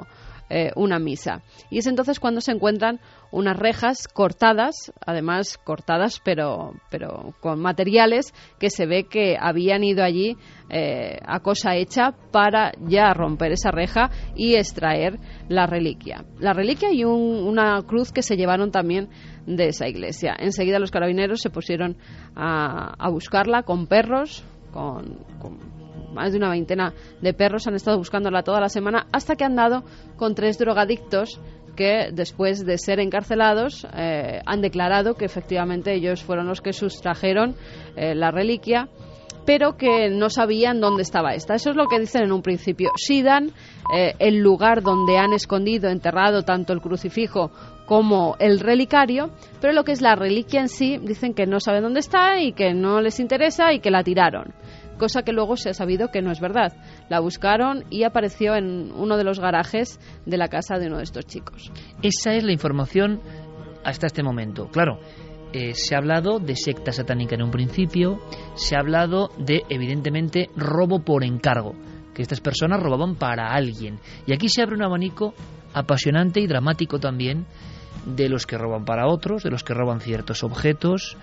una misa. Y es entonces cuando se encuentran unas rejas cortadas, además cortadas pero con materiales que se ve que habían ido allí a cosa hecha para ya romper esa reja y extraer la reliquia. La reliquia y una cruz que se llevaron también de esa iglesia. Enseguida los carabineros se pusieron a buscarla con perros, con más de una veintena de perros han estado buscándola toda la semana, hasta que han dado con 3 drogadictos que después de ser encarcelados han declarado que efectivamente ellos fueron los que sustrajeron la reliquia, pero que no sabían dónde estaba esta. Eso es lo que dicen en un principio. Sí dan el lugar donde han escondido, enterrado tanto el crucifijo como el relicario, pero lo que es la reliquia en sí dicen que no saben dónde está y que no les interesa y que la tiraron. Cosa que luego se ha sabido que no es verdad. La buscaron y apareció en uno de los garajes de la casa de uno de estos chicos.
Esa es la información hasta este momento. Claro, se ha hablado de secta satánica en un principio, se ha hablado de, evidentemente, robo por encargo, que estas personas robaban para alguien. Y aquí se abre un abanico apasionante y dramático también de los que roban para otros, de los que roban ciertos objetos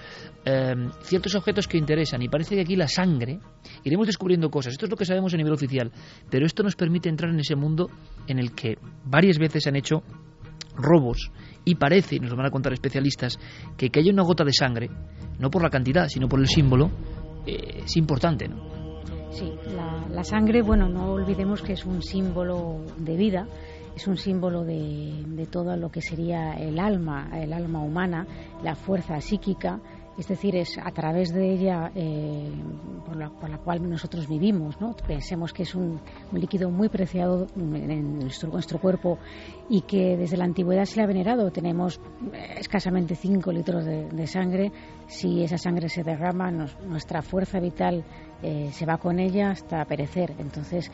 que interesan, y parece que aquí la sangre, iremos descubriendo cosas, esto es lo que sabemos a nivel oficial, pero esto nos permite entrar en ese mundo en el que varias veces se han hecho robos, y parece, nos lo van a contar especialistas, que haya una gota de sangre, no por la cantidad, sino por el símbolo, es importante, ¿no?
Sí, la sangre, bueno, no olvidemos que es un símbolo de vida, es un símbolo de todo lo que sería el alma humana, la fuerza psíquica, es decir, es a través de ella por la cual nosotros vivimos, ¿no? Pensemos que es un líquido muy preciado en nuestro cuerpo y que desde la antigüedad se le ha venerado. Tenemos escasamente 5 litros de sangre. Si esa sangre se derrama, nuestra fuerza vital se va con ella hasta perecer. Entonces,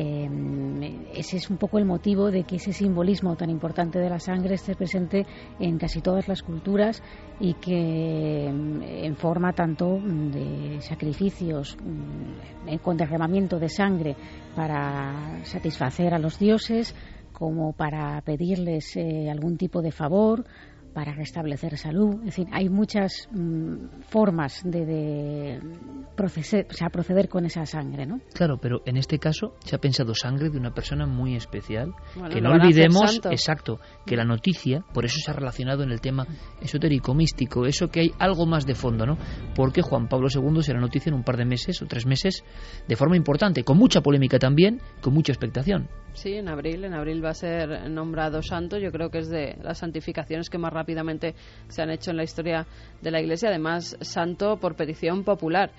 ese es un poco el motivo de que ese simbolismo tan importante de la sangre esté presente en casi todas las culturas y que en forma tanto de sacrificios con derramamiento de sangre para satisfacer a los dioses como para pedirles algún tipo de favor, para restablecer salud. Es decir, hay muchas formas de proceder con esa sangre, ¿no?
Claro, pero en este caso se ha pensado sangre de una persona muy especial. Bueno, que no olvidemos, exacto, que la noticia, por eso se ha relacionado en el tema esotérico, místico, eso que hay algo más de fondo, ¿no? Porque Juan Pablo II será noticia en un par de meses o 3 meses de forma importante, con mucha polémica también, con mucha expectación.
Sí, en abril va a ser nombrado santo. Yo creo que es de las santificaciones que más rápidamente se han hecho en la historia de la Iglesia, además santo por petición popular.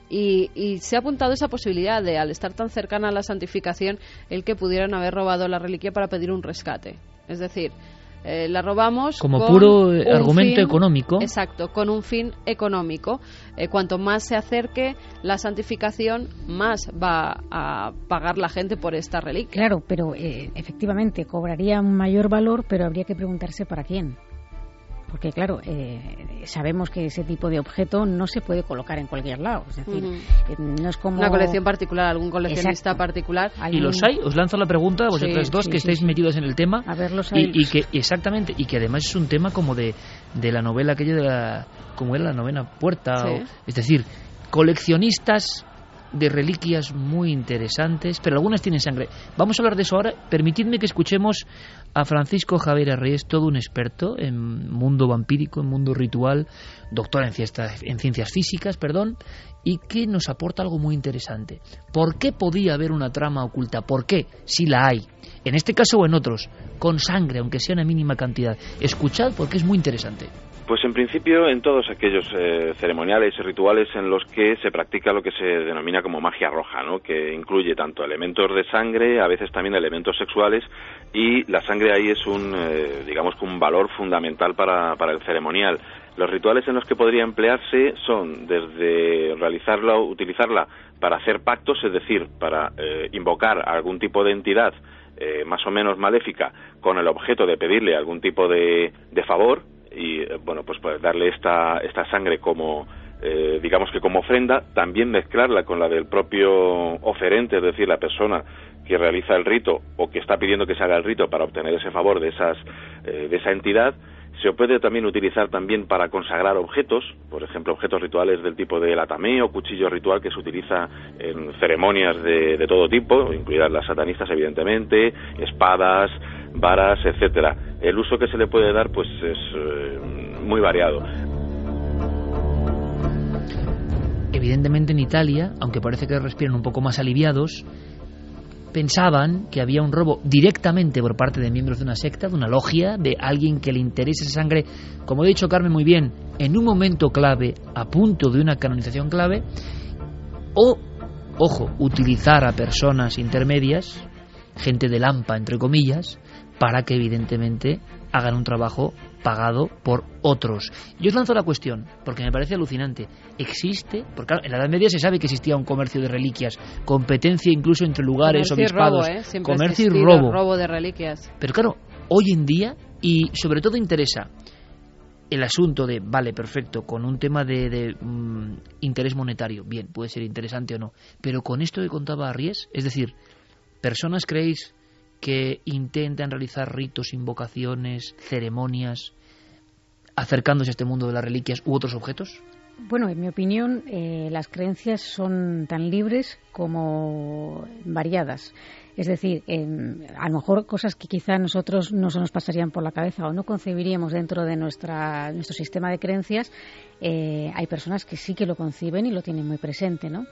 Y se ha apuntado esa posibilidad de, al estar tan cercana a la santificación, el que pudieran haber robado la reliquia para pedir un rescate. Es decir, la robamos
como
con
puro argumento económico.
Exacto, con un fin económico. Cuanto más se acerque la santificación, más va a pagar la gente por esta reliquia.
Claro, pero efectivamente cobraría un mayor valor, pero habría que preguntarse para quién. Porque claro, sabemos que ese tipo de objeto no se puede colocar en cualquier lado. Es decir, no es como
una colección particular, algún coleccionista
Exacto.
particular.
¿Y los hay? Os lanzo la pregunta a vosotras dos que estáis metidas en el tema.
A ver, los hay.
Y que exactamente, y que además es un tema como de la novela aquella de la, como era la novena puerta.
Sí.
Es decir, coleccionistas de reliquias muy interesantes, pero algunas tienen sangre. Vamos a hablar de eso ahora. Permitidme que escuchemos a Francisco Javier Arrés, todo un experto en mundo vampírico, en mundo ritual, doctor en ciencias físicas, y que nos aporta algo muy interesante. ¿Por qué podía haber una trama oculta? ¿Por qué? Si la hay. En este caso o en otros, con sangre, aunque sea una mínima cantidad. Escuchad porque es muy interesante.
Pues en principio en todos aquellos ceremoniales y rituales en los que se practica lo que se denomina como magia roja, ¿no? Que incluye tanto elementos de sangre, a veces también elementos sexuales, y la sangre ahí es un valor fundamental para el ceremonial. Los rituales en los que podría emplearse son desde realizarla o utilizarla para hacer pactos, es decir, para invocar a algún tipo de entidad más o menos maléfica con el objeto de pedirle algún tipo de favor, y pues darle esta sangre como digamos que como ofrenda, también mezclarla con la del propio oferente, es decir, la persona que realiza el rito o que está pidiendo que se haga el rito para obtener ese favor de esa entidad. Se puede también utilizar también para consagrar objetos, por ejemplo, objetos rituales del tipo del atameo, cuchillo ritual que se utiliza en ceremonias de todo tipo, incluidas las satanistas evidentemente, espadas, varas, etcétera. El uso que se le puede dar pues es muy variado.
Evidentemente en Italia, aunque parece que respiran un poco más aliviados, pensaban que había un robo directamente por parte de miembros de una secta, de una logia, de alguien que le interese esa sangre, como ha dicho Carmen muy bien, en un momento clave, a punto de una canonización clave, o, ojo, utilizar a personas intermedias, gente de lampa, entre comillas, para que evidentemente hagan un trabajo pagado por otros. Yo os lanzo la cuestión, porque me parece alucinante. ¿Existe? Porque claro, en la Edad Media se sabe que existía un comercio de reliquias, competencia incluso entre lugares, obispados, comercio y robo
de reliquias.
Pero claro, hoy en día, y sobre todo interesa el asunto de, vale, perfecto, con un tema de interés monetario, bien, puede ser interesante o no, pero con esto que contaba Arries, es decir, personas, ¿creéis que intentan realizar ritos, invocaciones, ceremonias, acercándose a este mundo de las reliquias u otros objetos?
Bueno, en mi opinión, las creencias son tan libres como variadas. Es decir, a lo mejor cosas que quizá a nosotros no se nos pasarían por la cabeza o no concebiríamos dentro de nuestro sistema de creencias, hay personas que sí que lo conciben y lo tienen muy presente, ¿no?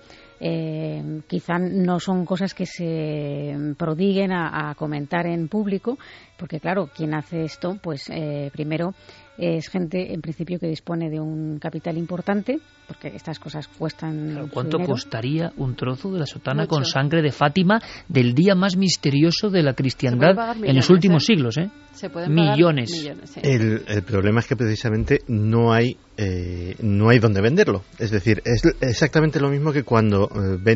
Quizá no son cosas que se prodiguen a comentar en público, porque claro, quien hace esto, pues primero es gente en principio que dispone de un capital importante, porque estas cosas cuestan.
Claro, ¿cuánto
dinero?
Costaría un trozo de la sotana
Mucho.
con sangre de Fátima del día más misterioso de la cristiandad en los últimos siglos?
Se pueden pagar millones, sí.
El problema es que precisamente no hay donde venderlo. Es decir, es exactamente lo mismo que cuando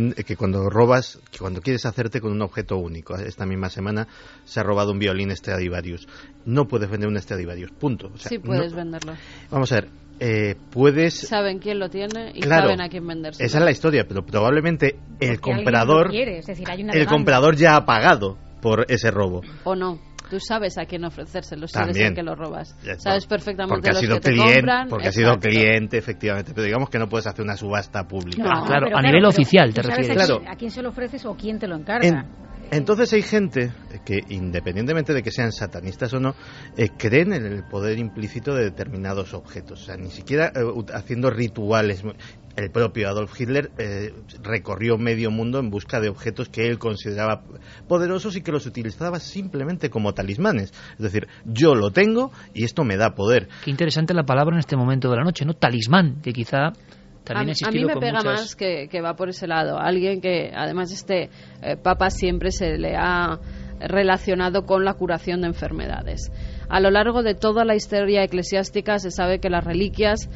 robas, que cuando quieres hacerte con un objeto único. Esta misma semana se ha robado un violín Stradivarius. No puedes vender un Stradivarius, punto. O sea,
sí puedes venderlo.
Vamos a ver. Puedes...
Saben quién lo tiene y
claro,
saben a quién venderse.
Esa es la historia, pero probablemente el comprador,
quiere, es decir, hay una
el
demanda.
comprador ya ha pagado por ese robo.
O no. Tú sabes a quién ofrecérselo si eres el que lo robas. Sabes perfectamente
porque
los
ha sido
que te
cliente,
compran.
porque ha sido cliente, efectivamente. Pero digamos que no puedes hacer una subasta pública.
No, claro, a nivel oficial te refieres.
Claro. ¿A quién se lo ofreces o quién te lo encarga?
Entonces hay gente que, independientemente de que sean satanistas o no, creen en el poder implícito de determinados objetos. O sea, ni siquiera haciendo rituales. El propio Adolf Hitler recorrió medio mundo en busca de objetos que él consideraba poderosos y que los utilizaba simplemente como talismanes. Es decir, yo lo tengo y esto me da poder.
Qué interesante la palabra en este momento de la noche, ¿no? Talismán, que quizá...
A mí me pega más que va por ese lado. Alguien que, además, Papa siempre se le ha relacionado con la curación de enfermedades. A lo largo de toda la historia eclesiástica se sabe que las reliquias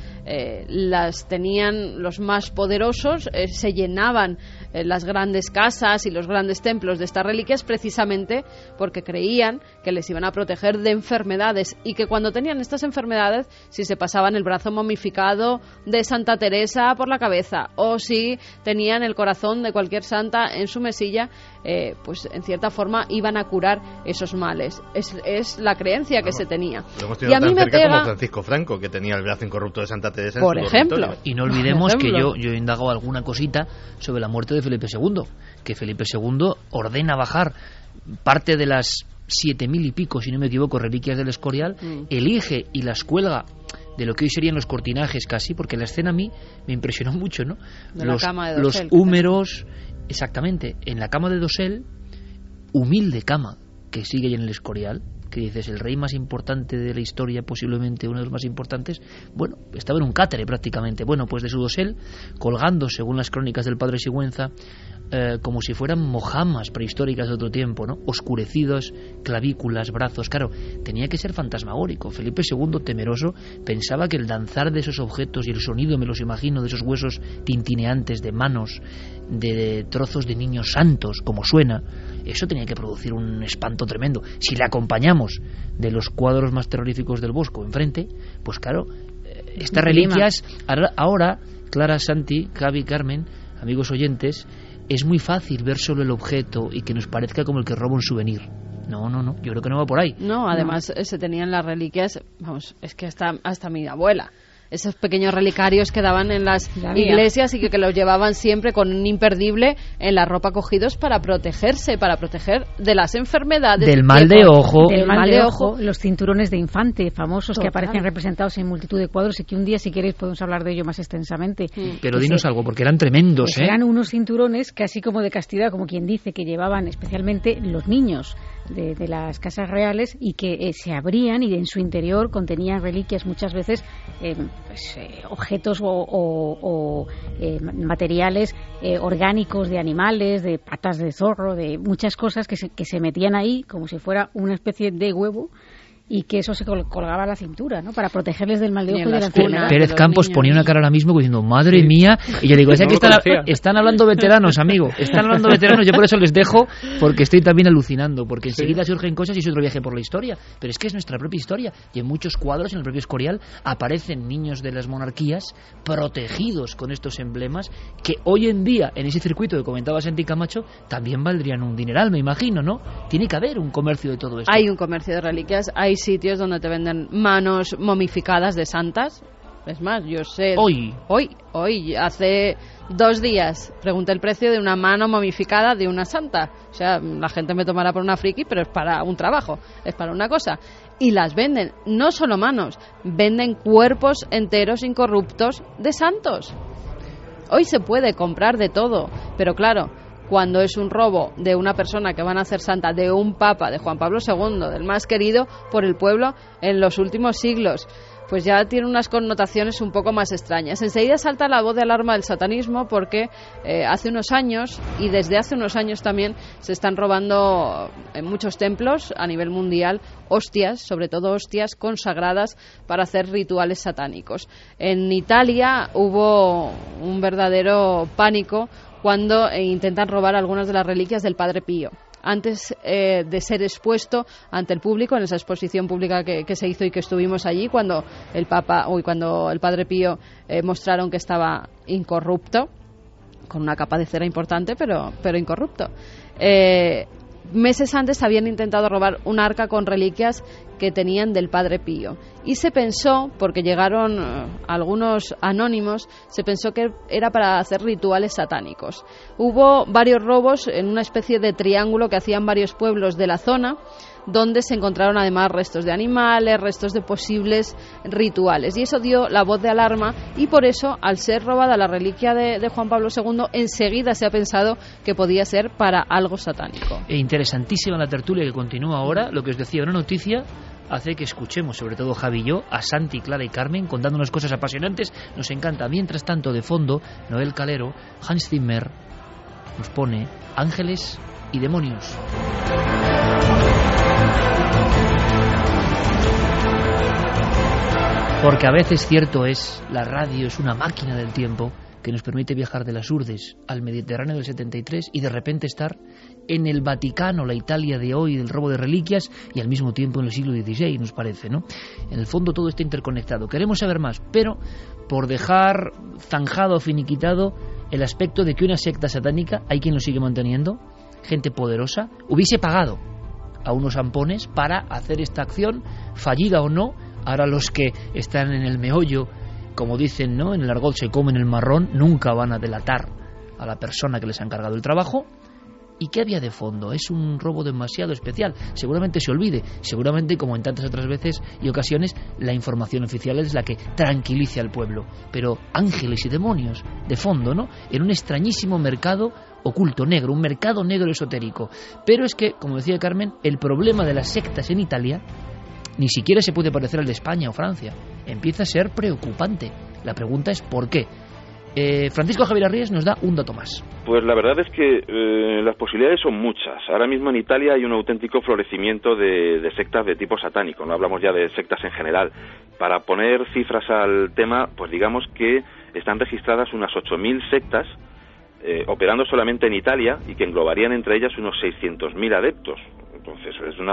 las tenían los más poderosos, se llenaban las grandes casas y los grandes templos de estas reliquias precisamente porque creían que les iban a proteger de enfermedades y que cuando tenían estas enfermedades, si se pasaban el brazo momificado de Santa Teresa por la cabeza o si tenían el corazón de cualquier santa en su mesilla, pues en cierta forma iban a curar esos males. Es la creencia que se tenía.
Lo hemos tenido tan cerca como Francisco Franco, que tenía el brazo incorrupto de Santa Teresa en
por
su
ejemplo.
dormitorio.
Y no olvidemos que yo he indagado alguna cosita sobre la muerte de Felipe II, que Felipe II ordena bajar parte de las 7.000 y pico, si no me equivoco, reliquias del Escorial, elige y las cuelga de lo que hoy serían los cortinajes casi, porque la escena a mí me impresionó mucho, ¿no? Los húmeros, exactamente, en la cama de dosel, humilde cama que sigue ahí en el Escorial, que dices, el rey más importante de la historia, posiblemente uno de los más importantes, bueno, estaba en un cátere prácticamente. Bueno, pues de su dosel, colgando, según las crónicas del padre Sigüenza, como si fueran mojamas prehistóricas de otro tiempo, ¿no? Oscurecidos, clavículas, brazos. Claro, tenía que ser fantasmagórico. Felipe II, temeroso, pensaba que el danzar de esos objetos y el sonido, me los imagino, de esos huesos tintineantes de manos, de trozos de niños santos, como suena, eso tenía que producir un espanto tremendo. Si le acompañamos de los cuadros más terroríficos del Bosco enfrente, pues claro, estas reliquias, ahora, Clara, Santi, Javi, Carmen, amigos oyentes, es muy fácil ver solo el objeto y que nos parezca como el que roba un souvenir. No, yo creo que no va por ahí.
No, además se tenían las reliquias, vamos, es que hasta mi abuela, esos pequeños relicarios que daban en las iglesias y que los llevaban siempre con un imperdible en la ropa cogidos para protegerse, para proteger de las enfermedades.
Del mal de ojo.
Del mal de ojo, los cinturones de infante famosos.
Total.
Que aparecen representados en multitud de cuadros y que un día, si queréis, podemos hablar de ello más extensamente.
Pero dinos algo, porque eran tremendos,
pues eran unos cinturones casi como de castidad, como quien dice, que llevaban especialmente los niños de las casas reales y que se abrían y en su interior contenían reliquias muchas veces, objetos o materiales orgánicos de animales, de patas de zorro, de muchas cosas que se metían ahí como si fuera una especie de huevo y que eso se colgaba a la cintura, ¿no? Para protegerles del mal de ojo y de la enfermedad.
Pérez Campos ponía una cara ahora mismo diciendo, madre mía, y yo digo, es que están hablando veteranos, amigo, están hablando veteranos, yo por eso les dejo, porque estoy también alucinando, porque enseguida surgen cosas y es otro viaje por la historia, pero es que es nuestra propia historia, y en muchos cuadros, en el propio Escorial, aparecen niños de las monarquías protegidos con estos emblemas, que hoy en día, en ese circuito que comentaba Santi Camacho, también valdrían un dineral, me imagino, ¿no? Tiene que haber un comercio de todo esto.
Hay un comercio de reliquias, hay sitios donde te venden manos momificadas de santas. Es más, yo sé... Hoy, hace 2 días, pregunté el precio de una mano momificada de una santa. O sea, la gente me tomará por una friki, pero es para un trabajo, es para una cosa. Y las venden, no solo manos, venden cuerpos enteros incorruptos de santos. Hoy se puede comprar de todo, pero claro, cuando es un robo de una persona que van a hacer santa, de un papa, de Juan Pablo II, del más querido por el pueblo en los últimos siglos, pues ya tiene unas connotaciones un poco más extrañas. Enseguida salta la voz de alarma del satanismo porque hace unos años, y desde hace unos años también, se están robando en muchos templos a nivel mundial hostias, sobre todo hostias consagradas para hacer rituales satánicos. En Italia hubo un verdadero pánico cuando intentan robar algunas de las reliquias del Padre Pío. Antes de ser expuesto ante el público, en esa exposición pública que se hizo y que estuvimos allí, cuando el Padre Pío mostraron que estaba incorrupto, con una capa de cera importante, pero incorrupto. Meses antes habían intentado robar un arca con reliquias que tenían del Padre Pío. Y se pensó, porque llegaron algunos anónimos, se pensó que era para hacer rituales satánicos. Hubo varios robos en una especie de triángulo que hacían varios pueblos de la zona, donde se encontraron además restos de animales, restos de posibles rituales. Y eso dio la voz de alarma y por eso, al ser robada la reliquia de Juan Pablo II, enseguida se ha pensado que podía ser para algo satánico.
Interesantísima la tertulia que continúa ahora. Lo que os decía, una noticia hace que escuchemos, sobre todo Javi y yo, a Santi, Clara y Carmen contándonos cosas apasionantes. Nos encanta. Mientras tanto, de fondo, Noel Calero, Hans Zimmer nos pone Ángeles y Demonios. Porque a veces, cierto es, la radio es una máquina del tiempo que nos permite viajar de las Urdes al Mediterráneo del 73 y de repente estar en el Vaticano, la Italia de hoy, del robo de reliquias, y al mismo tiempo en el siglo XVI, nos parece, ¿no? En el fondo todo está interconectado. Queremos saber más, pero por dejar zanjado o finiquitado el aspecto de que una secta satánica, hay quien lo sigue manteniendo, gente poderosa, hubiese pagado a unos ampones para hacer esta acción, fallida o no. Ahora los que están en el meollo, como dicen, ¿no?, en el argot se comen el marrón, nunca van a delatar a la persona que les ha encargado el trabajo. ¿Y qué había de fondo? Es un robo demasiado especial. Seguramente se olvide, seguramente, como en tantas otras veces y ocasiones, la información oficial es la que tranquilice al pueblo. Pero ángeles y demonios, de fondo, ¿no?, en un extrañísimo mercado oculto, negro, un mercado negro esotérico. Pero es que, como decía Carmen, el problema de las sectas en Italia ni siquiera se puede parecer al de España o Francia. Empieza a ser preocupante. La pregunta es ¿por qué? Francisco Javier Arríes nos da un dato más.
Pues la verdad es que las posibilidades son muchas. Ahora mismo en Italia hay un auténtico florecimiento de sectas de tipo satánico. No hablamos ya de sectas en general. Para poner cifras al tema, pues digamos que están registradas unas 8.000 sectas operando solamente en Italia y que englobarían entre ellas unos 600.000 adeptos. Entonces es una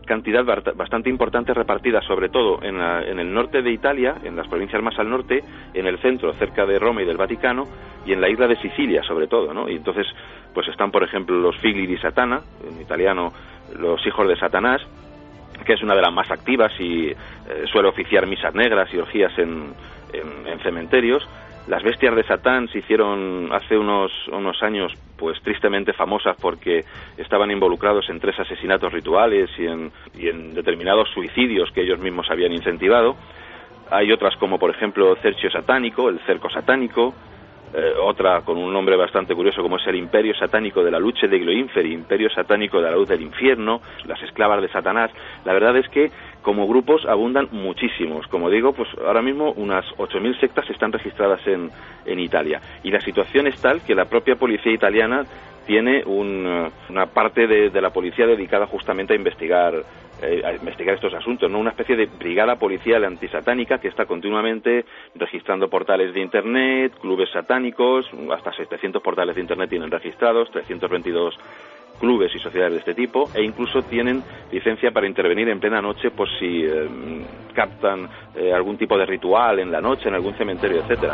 cantidad bastante importante repartida sobre todo en el norte de Italia, en las provincias más al norte, en el centro, cerca de Roma y del Vaticano, y en la isla de Sicilia sobre todo, ¿no? Y entonces pues están, por ejemplo, los figli di Satana, en italiano los hijos de Satanás, que es una de las más activas y suele oficiar misas negras y orgías en cementerios. Las bestias de Satán se hicieron hace unos años pues tristemente famosas porque estaban involucrados en 3 asesinatos rituales y en determinados suicidios que ellos mismos habían incentivado. Hay otras como por ejemplo Cerchio Satánico, el cerco satánico, otra con un nombre bastante curioso como es el Imperio Satánico de la Luce degli Inferi, Imperio Satánico de la Luz del Infierno, las esclavas de Satanás. La verdad es que como grupos abundan muchísimos. Como digo, pues ahora mismo unas 8.000 sectas están registradas en Italia. Y la situación es tal que la propia policía italiana tiene una parte de la policía dedicada justamente a investigar estos asuntos, ¿no? Una especie de brigada policial antisatánica que está continuamente registrando portales de internet, clubes satánicos, hasta 700 portales de internet tienen registrados, 322 clubes y sociedades de este tipo, e incluso tienen licencia para intervenir en plena noche por si captan algún tipo de ritual en la noche, en algún cementerio, etcétera.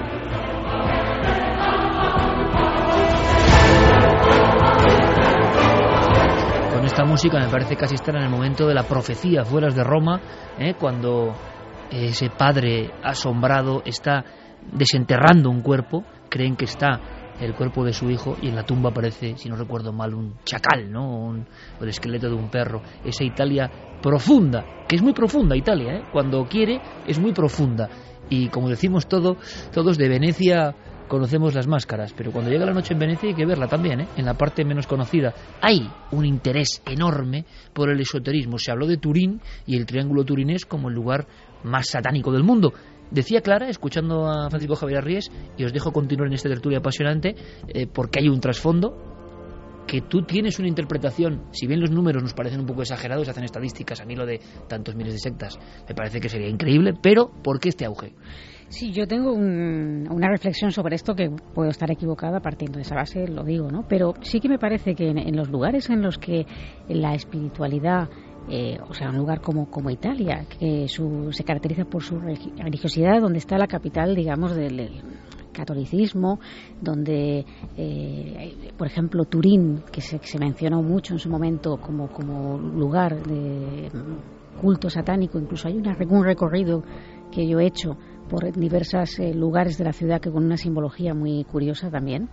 Con esta música me parece casi estar en el momento de la profecía afuera de Roma, cuando ese padre asombrado está desenterrando un cuerpo, creen que está el cuerpo de su hijo y en la tumba aparece, si no recuerdo mal, un chacal, ¿no? O el esqueleto de un perro. Esa Italia profunda, que es muy profunda Italia, cuando quiere es muy profunda. Y como decimos todos de Venecia conocemos las máscaras, pero cuando llega la noche en Venecia hay que verla también, en la parte menos conocida. Hay un interés enorme por el esoterismo. Se habló de Turín y el Triángulo Turinés como el lugar más satánico del mundo. Decía Clara, escuchando a Francisco Javier Arries, y os dejo continuar en esta tertulia apasionante, porque hay un trasfondo, que tú tienes una interpretación, si bien los números nos parecen un poco exagerados, hacen estadísticas, a mí lo de tantos miles de sectas me parece que sería increíble, pero ¿por qué este auge?
Sí, yo tengo una reflexión sobre esto, que puedo estar equivocada partiendo de esa base, lo digo, ¿no? Pero sí que me parece que en los lugares en los que la espiritualidad, o sea, un lugar como Italia, que se caracteriza por su religiosidad, donde está la capital, digamos, del catolicismo, donde, por ejemplo, Turín, que se mencionó mucho en su momento como lugar de culto satánico, incluso hay un recorrido que yo he hecho por diversos lugares de la ciudad que con una simbología muy curiosa también.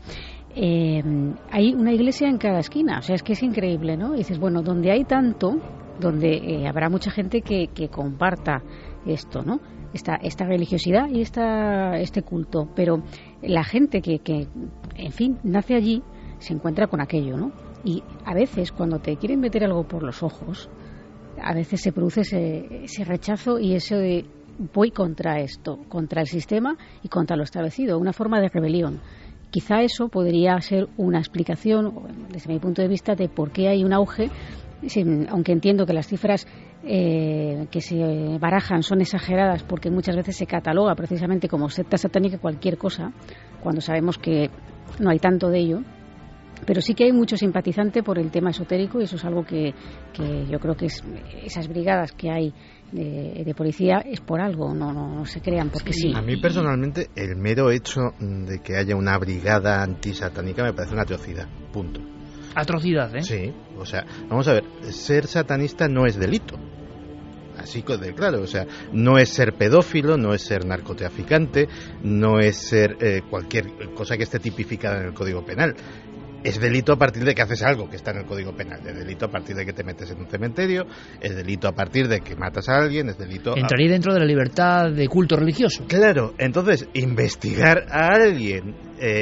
Hay una iglesia en cada esquina, o sea, es que es increíble, ¿no? Y dices, bueno, donde hay tanto, donde habrá mucha gente que comparta esto, ¿no? Esta religiosidad y este culto, pero la gente que en fin, nace allí, se encuentra con aquello, ¿no? Y a veces cuando te quieren meter algo por los ojos, a veces se produce ese rechazo y ese de voy contra esto, contra el sistema y contra lo establecido, una forma de rebelión. Quizá eso podría ser una explicación, desde mi punto de vista, de por qué hay un auge, aunque entiendo que las cifras que se barajan son exageradas, porque muchas veces se cataloga precisamente como secta satánica cualquier cosa, cuando sabemos que no hay tanto de ello. Pero sí que hay mucho simpatizante por el tema esotérico, y eso es algo que yo creo que esas brigadas que hay de policía es por algo, no se crean porque sí.
A mí personalmente el mero hecho de que haya una brigada antisatánica me parece una atrocidad, punto.
Atrocidad, ¿eh?
Sí, o sea, vamos a ver, ser satanista no es delito. Así que, claro, o sea, no es ser pedófilo, no es ser narcotraficante, no es ser cualquier cosa que esté tipificada en el Código Penal. Es delito a partir de que haces algo que está en el Código Penal. Es delito a partir de que te metes en un cementerio. Es delito a partir de que matas a alguien. Es delito.
Entraría dentro de la libertad de culto religioso.
Claro, entonces investigar a alguien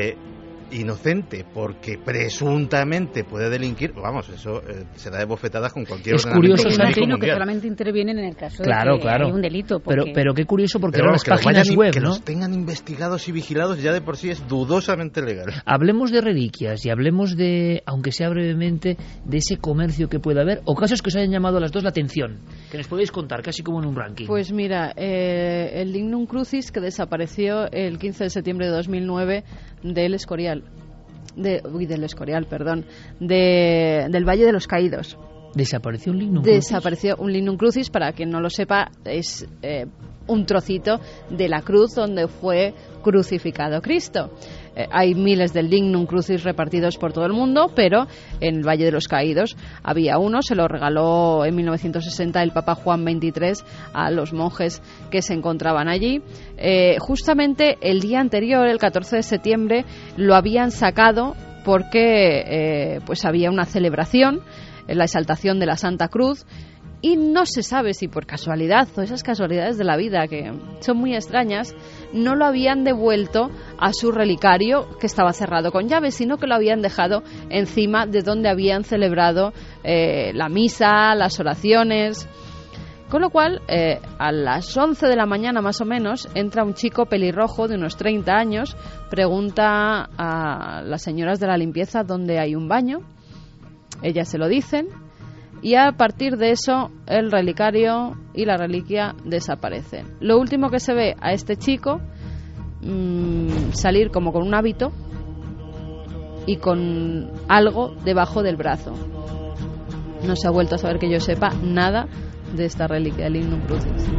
inocente porque presuntamente puede delinquir, vamos, eso se da de bofetadas con cualquier ordenamiento jurídico mundial.
Imagino que solamente intervienen en el caso de que hay un delito. Porque...
Pero qué curioso, porque ahora las páginas web,
que
¿no?
los tengan investigados y vigilados ya de por sí es dudosamente legal.
Hablemos de reliquias y hablemos de, aunque sea brevemente, de ese comercio que puede haber, o casos que os hayan llamado a las dos la atención, que nos podéis contar, casi como en un ranking.
Pues mira, el Lignum Crucis, que desapareció el 15 de septiembre de 2009 del Escorial, del Valle de los Caídos.
¿Desapareció un lignum crucis?
Desapareció un lignum crucis, para quien no lo sepa, es un trocito de la cruz donde fue crucificado Cristo. Hay miles de lignum crucis repartidos por todo el mundo, pero en el Valle de los Caídos había uno, se lo regaló en 1960 el Papa Juan XXIII a los monjes que se encontraban allí. Justamente el día anterior, el 14 de septiembre, lo habían sacado porque pues había una celebración, la exaltación de la Santa Cruz, y no se sabe si por casualidad o esas casualidades de la vida que son muy extrañas, no lo habían devuelto a su relicario, que estaba cerrado con llave, sino que lo habían dejado encima de donde habían celebrado la misa, las oraciones. Con lo cual, a las 11 de la mañana más o menos, entra un chico pelirrojo de unos 30 años, pregunta a las señoras de la limpieza dónde hay un baño. Ellas se lo dicen, y a partir de eso el relicario y la reliquia desaparecen. Lo último que se ve a este chico salir como con un hábito y con algo debajo del brazo. No se ha vuelto a saber, que yo sepa, nada de esta reliquia del lignum crucis.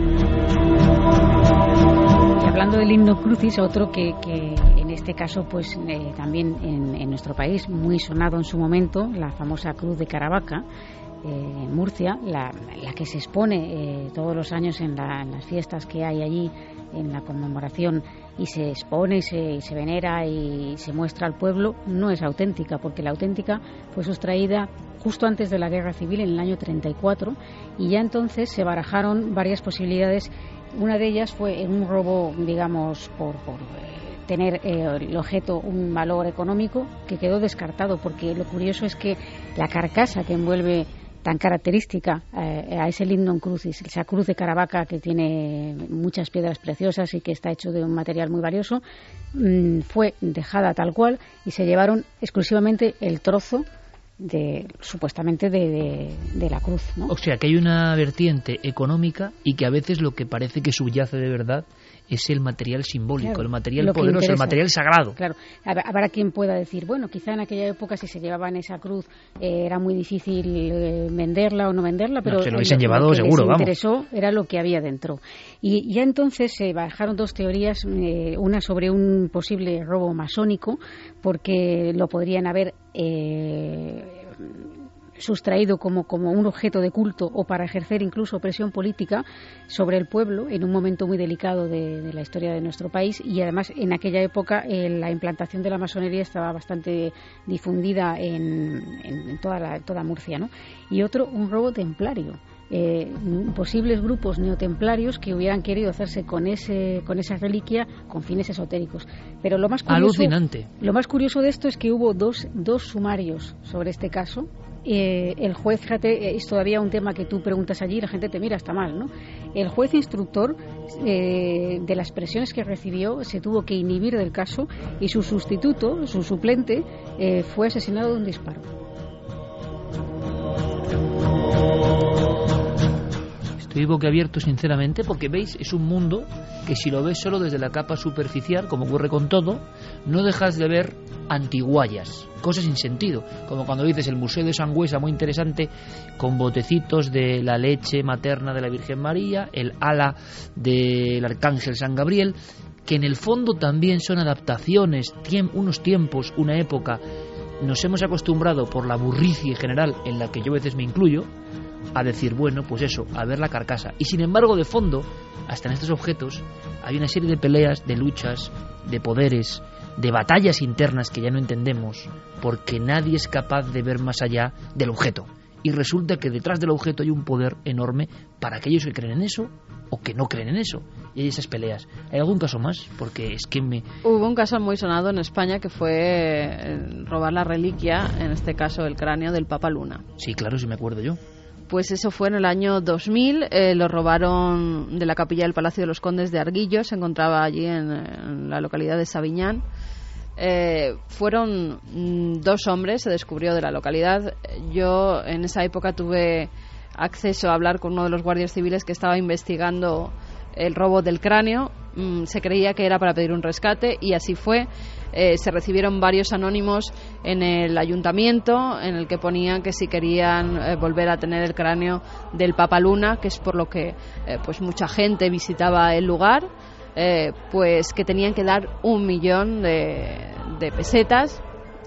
Y hablando del lignum crucis, otro que en este caso pues también en nuestro país muy sonado en su momento, la famosa cruz de Caravaca en Murcia, la que se expone todos los años en las fiestas que hay allí, en la conmemoración, y se expone y se venera y se muestra al pueblo, no es auténtica, porque la auténtica fue sustraída justo antes de la Guerra Civil, en el año 34, y ya entonces se barajaron varias posibilidades. Una de ellas fue en un robo, digamos, por tener el objeto un valor económico, que quedó descartado, porque lo curioso es que la carcasa que envuelve, tan característica a ese lignum crucis, esa cruz de Caravaca que tiene muchas piedras preciosas y que está hecho de un material muy valioso, fue dejada tal cual, y se llevaron exclusivamente el trozo supuestamente de la cruz, ¿no?
O sea, que hay una vertiente económica, y que a veces lo que parece que subyace de verdad es el material simbólico, claro, el material poderoso, el material sagrado.
Claro, habrá quien pueda decir, bueno, quizá en aquella época, si se llevaban esa cruz, era muy difícil venderla o no venderla, pero
se lo hubiesen llevado seguro,
vamos. Lo que les interesó era lo que había dentro. Y ya entonces se barajaron dos teorías, una sobre un posible robo masónico, porque lo podrían haber sustraído como un objeto de culto, o para ejercer incluso presión política sobre el pueblo en un momento muy delicado de la historia de nuestro país. Y además en aquella época la implantación de la masonería estaba bastante difundida en toda Murcia, ¿no? Y otro, un robo templario. Posibles grupos neotemplarios que hubieran querido hacerse con esa reliquia con fines esotéricos. Pero lo más curioso de esto es que hubo dos sumarios sobre este caso. El juez, fíjate, es todavía un tema que tú preguntas allí y la gente te mira, está mal, ¿no? El juez instructor, de las presiones que recibió, se tuvo que inhibir del caso, y su sustituto, su suplente, fue asesinado de un disparo.
Estoy boquiabierto, sinceramente, porque veis, es un mundo que, si lo ves solo desde la capa superficial, como ocurre con todo, no dejas de ver antiguallas, cosas sin sentido, como cuando dices el Museo de Sangüesa, muy interesante, con botecitos de la leche materna de la Virgen María, el ala del Arcángel San Gabriel, que en el fondo también son adaptaciones, unos tiempos, una época. Nos hemos acostumbrado, por la burricie general en la que yo a veces me incluyo, a decir, bueno, pues eso, a ver la carcasa. Y sin embargo, de fondo, hasta en estos objetos, hay una serie de peleas, de luchas, de poderes, de batallas internas que ya no entendemos, porque nadie es capaz de ver más allá del objeto. Y resulta que detrás del objeto hay un poder enorme para aquellos que creen en eso o que no creen en eso. Y hay esas peleas. ¿Hay algún caso más? Porque es que
Hubo un caso muy sonado en España, que fue robar la reliquia, en este caso el cráneo del Papa Luna.
Sí, claro, sí me acuerdo yo.
Pues eso fue en el año 2000, lo robaron de la capilla del Palacio de los Condes de Arguillo, se encontraba allí en la localidad de Sabiñán. Fueron 2 hombres, se descubrió, de la localidad. Yo en esa época tuve acceso a hablar con uno de los guardias civiles que estaba investigando el robo del cráneo. Se creía que era para pedir un rescate, y así fue. se recibieron varios anónimos en el ayuntamiento en el que ponían que si querían volver a tener el cráneo del Papa Luna, que es por lo que pues mucha gente visitaba el lugar, pues que tenían que dar 1 millón de pesetas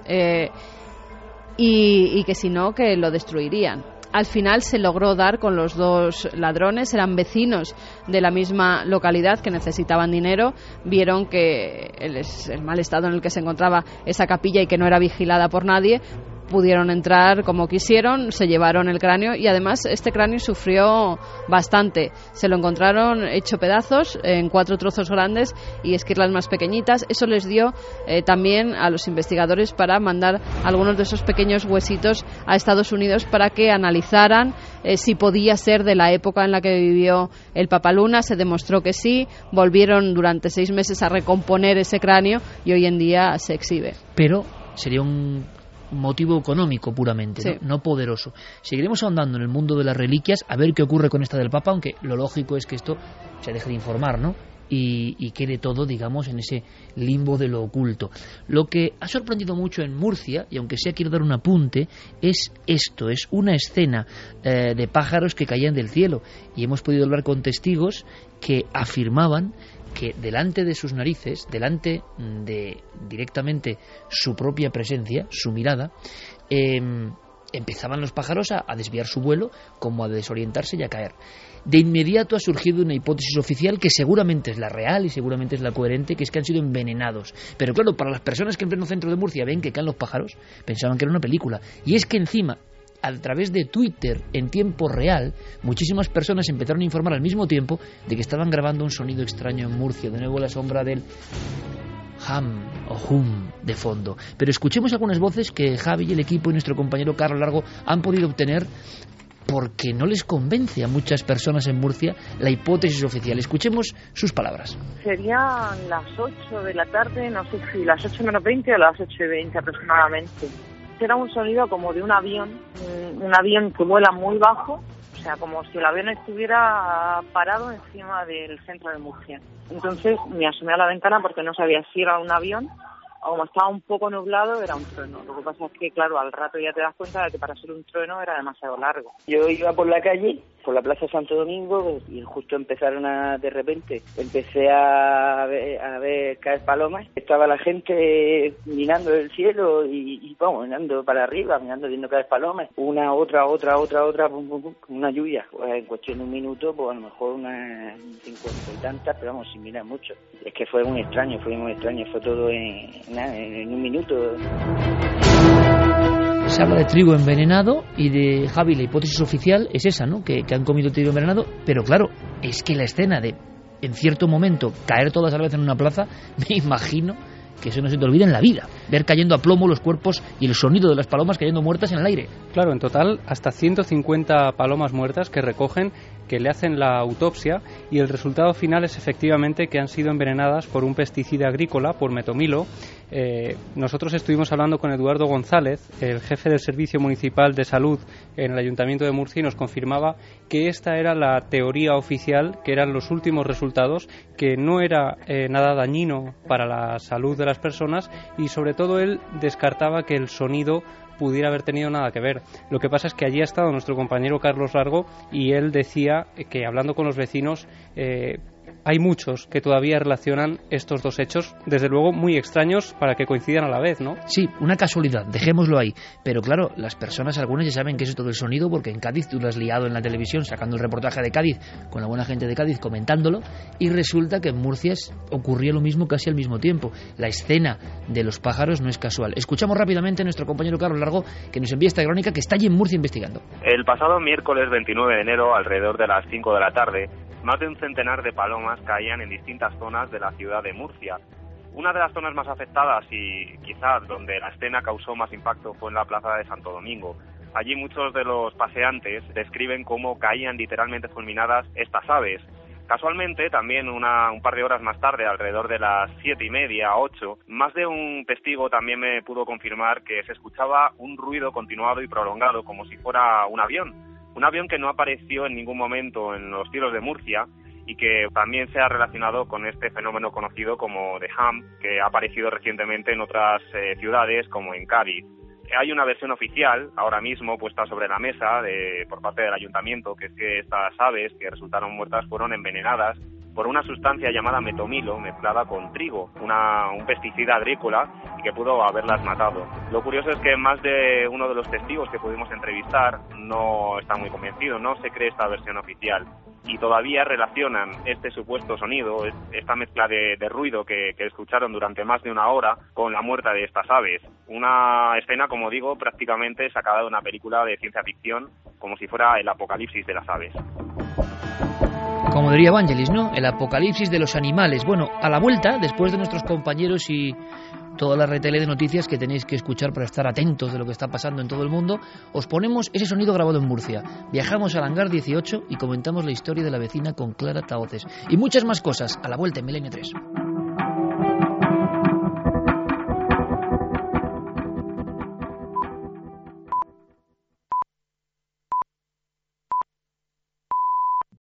y que si no, que lo destruirían. Al final se logró dar con los 2 ladrones, eran vecinos de la misma localidad que necesitaban dinero, vieron que el mal estado en el que se encontraba esa capilla y que no era vigilada por nadie, pudieron entrar como quisieron, se llevaron el cráneo y además este cráneo sufrió bastante. Se lo encontraron hecho pedazos en 4 trozos grandes y esquirlas más pequeñitas. Eso les dio también a los investigadores para mandar algunos de esos pequeños huesitos a Estados Unidos para que analizaran si podía ser de la época en la que vivió el Papa Luna. Se demostró que sí, volvieron durante 6 meses a recomponer ese cráneo y hoy en día se exhibe.
Pero sería un motivo económico puramente,
sí.
¿no? No poderoso. Seguiremos ahondando en el mundo de las reliquias, a ver qué ocurre con esta del Papa, aunque lo lógico es que esto se deje de informar, ¿no? Y quede todo, digamos, en ese limbo de lo oculto. Lo que ha sorprendido mucho en Murcia, y aunque sea quiero dar un apunte, es esto, es una escena de pájaros que caían del cielo, y hemos podido hablar con testigos que afirmaban que delante de sus narices, delante de directamente su propia presencia, su mirada, empezaban los pájaros a desviar su vuelo, como a desorientarse y a caer. De inmediato ha surgido una hipótesis oficial que seguramente es la real y seguramente es la coherente, que es que han sido envenenados. Pero claro, para las personas que en pleno centro de Murcia ven que caen los pájaros, pensaban que era una película. Y es que encima, a través de Twitter en tiempo real, muchísimas personas empezaron a informar al mismo tiempo de que estaban grabando un sonido extraño en Murcia, de nuevo la sombra del hum o hum de fondo. Pero escuchemos algunas voces que Javi y el equipo y nuestro compañero Carlos Largo han podido obtener, porque no les convence a muchas personas en Murcia la hipótesis oficial. Escuchemos sus palabras.
Serían las 8 de la tarde, no sé si las 8 menos 20 o las 8 y 20 aproximadamente. Era un sonido como de un avión que vuela muy bajo, o sea, como si el avión estuviera parado encima del centro de Murcia. Entonces me asomé a la ventana porque no sabía si era un avión o, como estaba un poco nublado, era un trueno. Lo que pasa es que, claro, al rato ya te das cuenta de que para ser un trueno era demasiado largo.
Yo iba por la calle, por la Plaza Santo Domingo, y justo de repente empecé a ver caer palomas. Estaba la gente mirando el cielo y vamos, mirando para arriba, viendo caer palomas. Una, otra, pum, pum, pum, una lluvia. Pues en cuestión de un minuto, pues a lo mejor unas 50 y tantas, pero vamos, sin mirar mucho. Es que fue muy extraño, fue todo en un minuto.
Se habla de trigo envenenado y de Javi, la hipótesis oficial es esa, ¿no? Que han comido trigo envenenado, pero claro, es que la escena de, en cierto momento, caer todas a la vez en una plaza, me imagino que eso no se te olvida en la vida, ver cayendo a plomo los cuerpos y el sonido de las palomas cayendo muertas en el aire.
Claro, en total hasta 150 palomas muertas que recogen, que le hacen la autopsia, y el resultado final es efectivamente que han sido envenenadas por un pesticida agrícola, por metomilo. Nosotros estuvimos hablando con Eduardo González, el jefe del Servicio Municipal de Salud en el Ayuntamiento de Murcia, y nos confirmaba que esta era la teoría oficial, que eran los últimos resultados, que no era nada dañino para la salud de las personas, y sobre todo él descartaba que el sonido pudiera haber tenido nada que ver. Lo que pasa es que allí ha estado nuestro compañero Carlos Largo, y él decía que, hablando con los vecinos, hay muchos que todavía relacionan estos dos hechos, desde luego muy extraños para que coincidan a la vez, ¿no?
Sí, una casualidad, dejémoslo ahí. Pero claro, las personas, algunas ya saben que es esto del sonido, porque en Cádiz tú lo has liado en la televisión sacando el reportaje de Cádiz, con la buena gente de Cádiz comentándolo, y resulta que en Murcia ocurría lo mismo casi al mismo tiempo. La escena de los pájaros no es casual. Escuchamos rápidamente a nuestro compañero Carlos Largo, que nos envía esta crónica, que está allí en Murcia investigando.
El pasado miércoles 29 de enero, alrededor de las 5 de la tarde, más de un centenar de palomas caían en distintas zonas de la ciudad de Murcia. Una de las zonas más afectadas y quizás donde la escena causó más impacto fue en la plaza de Santo Domingo. Allí muchos de los paseantes describen cómo caían literalmente fulminadas estas aves. Casualmente, también un par de horas más tarde, alrededor de las 7:30, 8, más de un testigo también me pudo confirmar que se escuchaba un ruido continuado y prolongado, como si fuera un avión que no apareció en ningún momento en los cielos de Murcia y que también se ha relacionado con este fenómeno conocido como The Hum, que ha aparecido recientemente en otras ciudades como en Cádiz. Hay una versión oficial ahora mismo puesta sobre la mesa por parte del ayuntamiento, que es que estas aves que resultaron muertas fueron envenenadas por una sustancia llamada metomilo mezclada con trigo, un pesticida agrícola, y que pudo haberlas matado. Lo curioso es que más de uno de los testigos que pudimos entrevistar no está muy convencido, no se cree esta versión oficial, y todavía relacionan este supuesto sonido, esta mezcla de ruido que escucharon durante más de una hora con la muerte de estas aves. Una escena, como digo, prácticamente sacada de una película de ciencia ficción, como si fuera el apocalipsis de las aves.
Como diría Vangelis, ¿no? El apocalipsis de los animales. Bueno, a la vuelta, después de nuestros compañeros y toda la retele de noticias que tenéis que escuchar para estar atentos de lo que está pasando en todo el mundo, os ponemos ese sonido grabado en Murcia. Viajamos al hangar 18 y comentamos la historia de la vecina con Clara Tahoces. Y muchas más cosas a la vuelta en Milenio 3.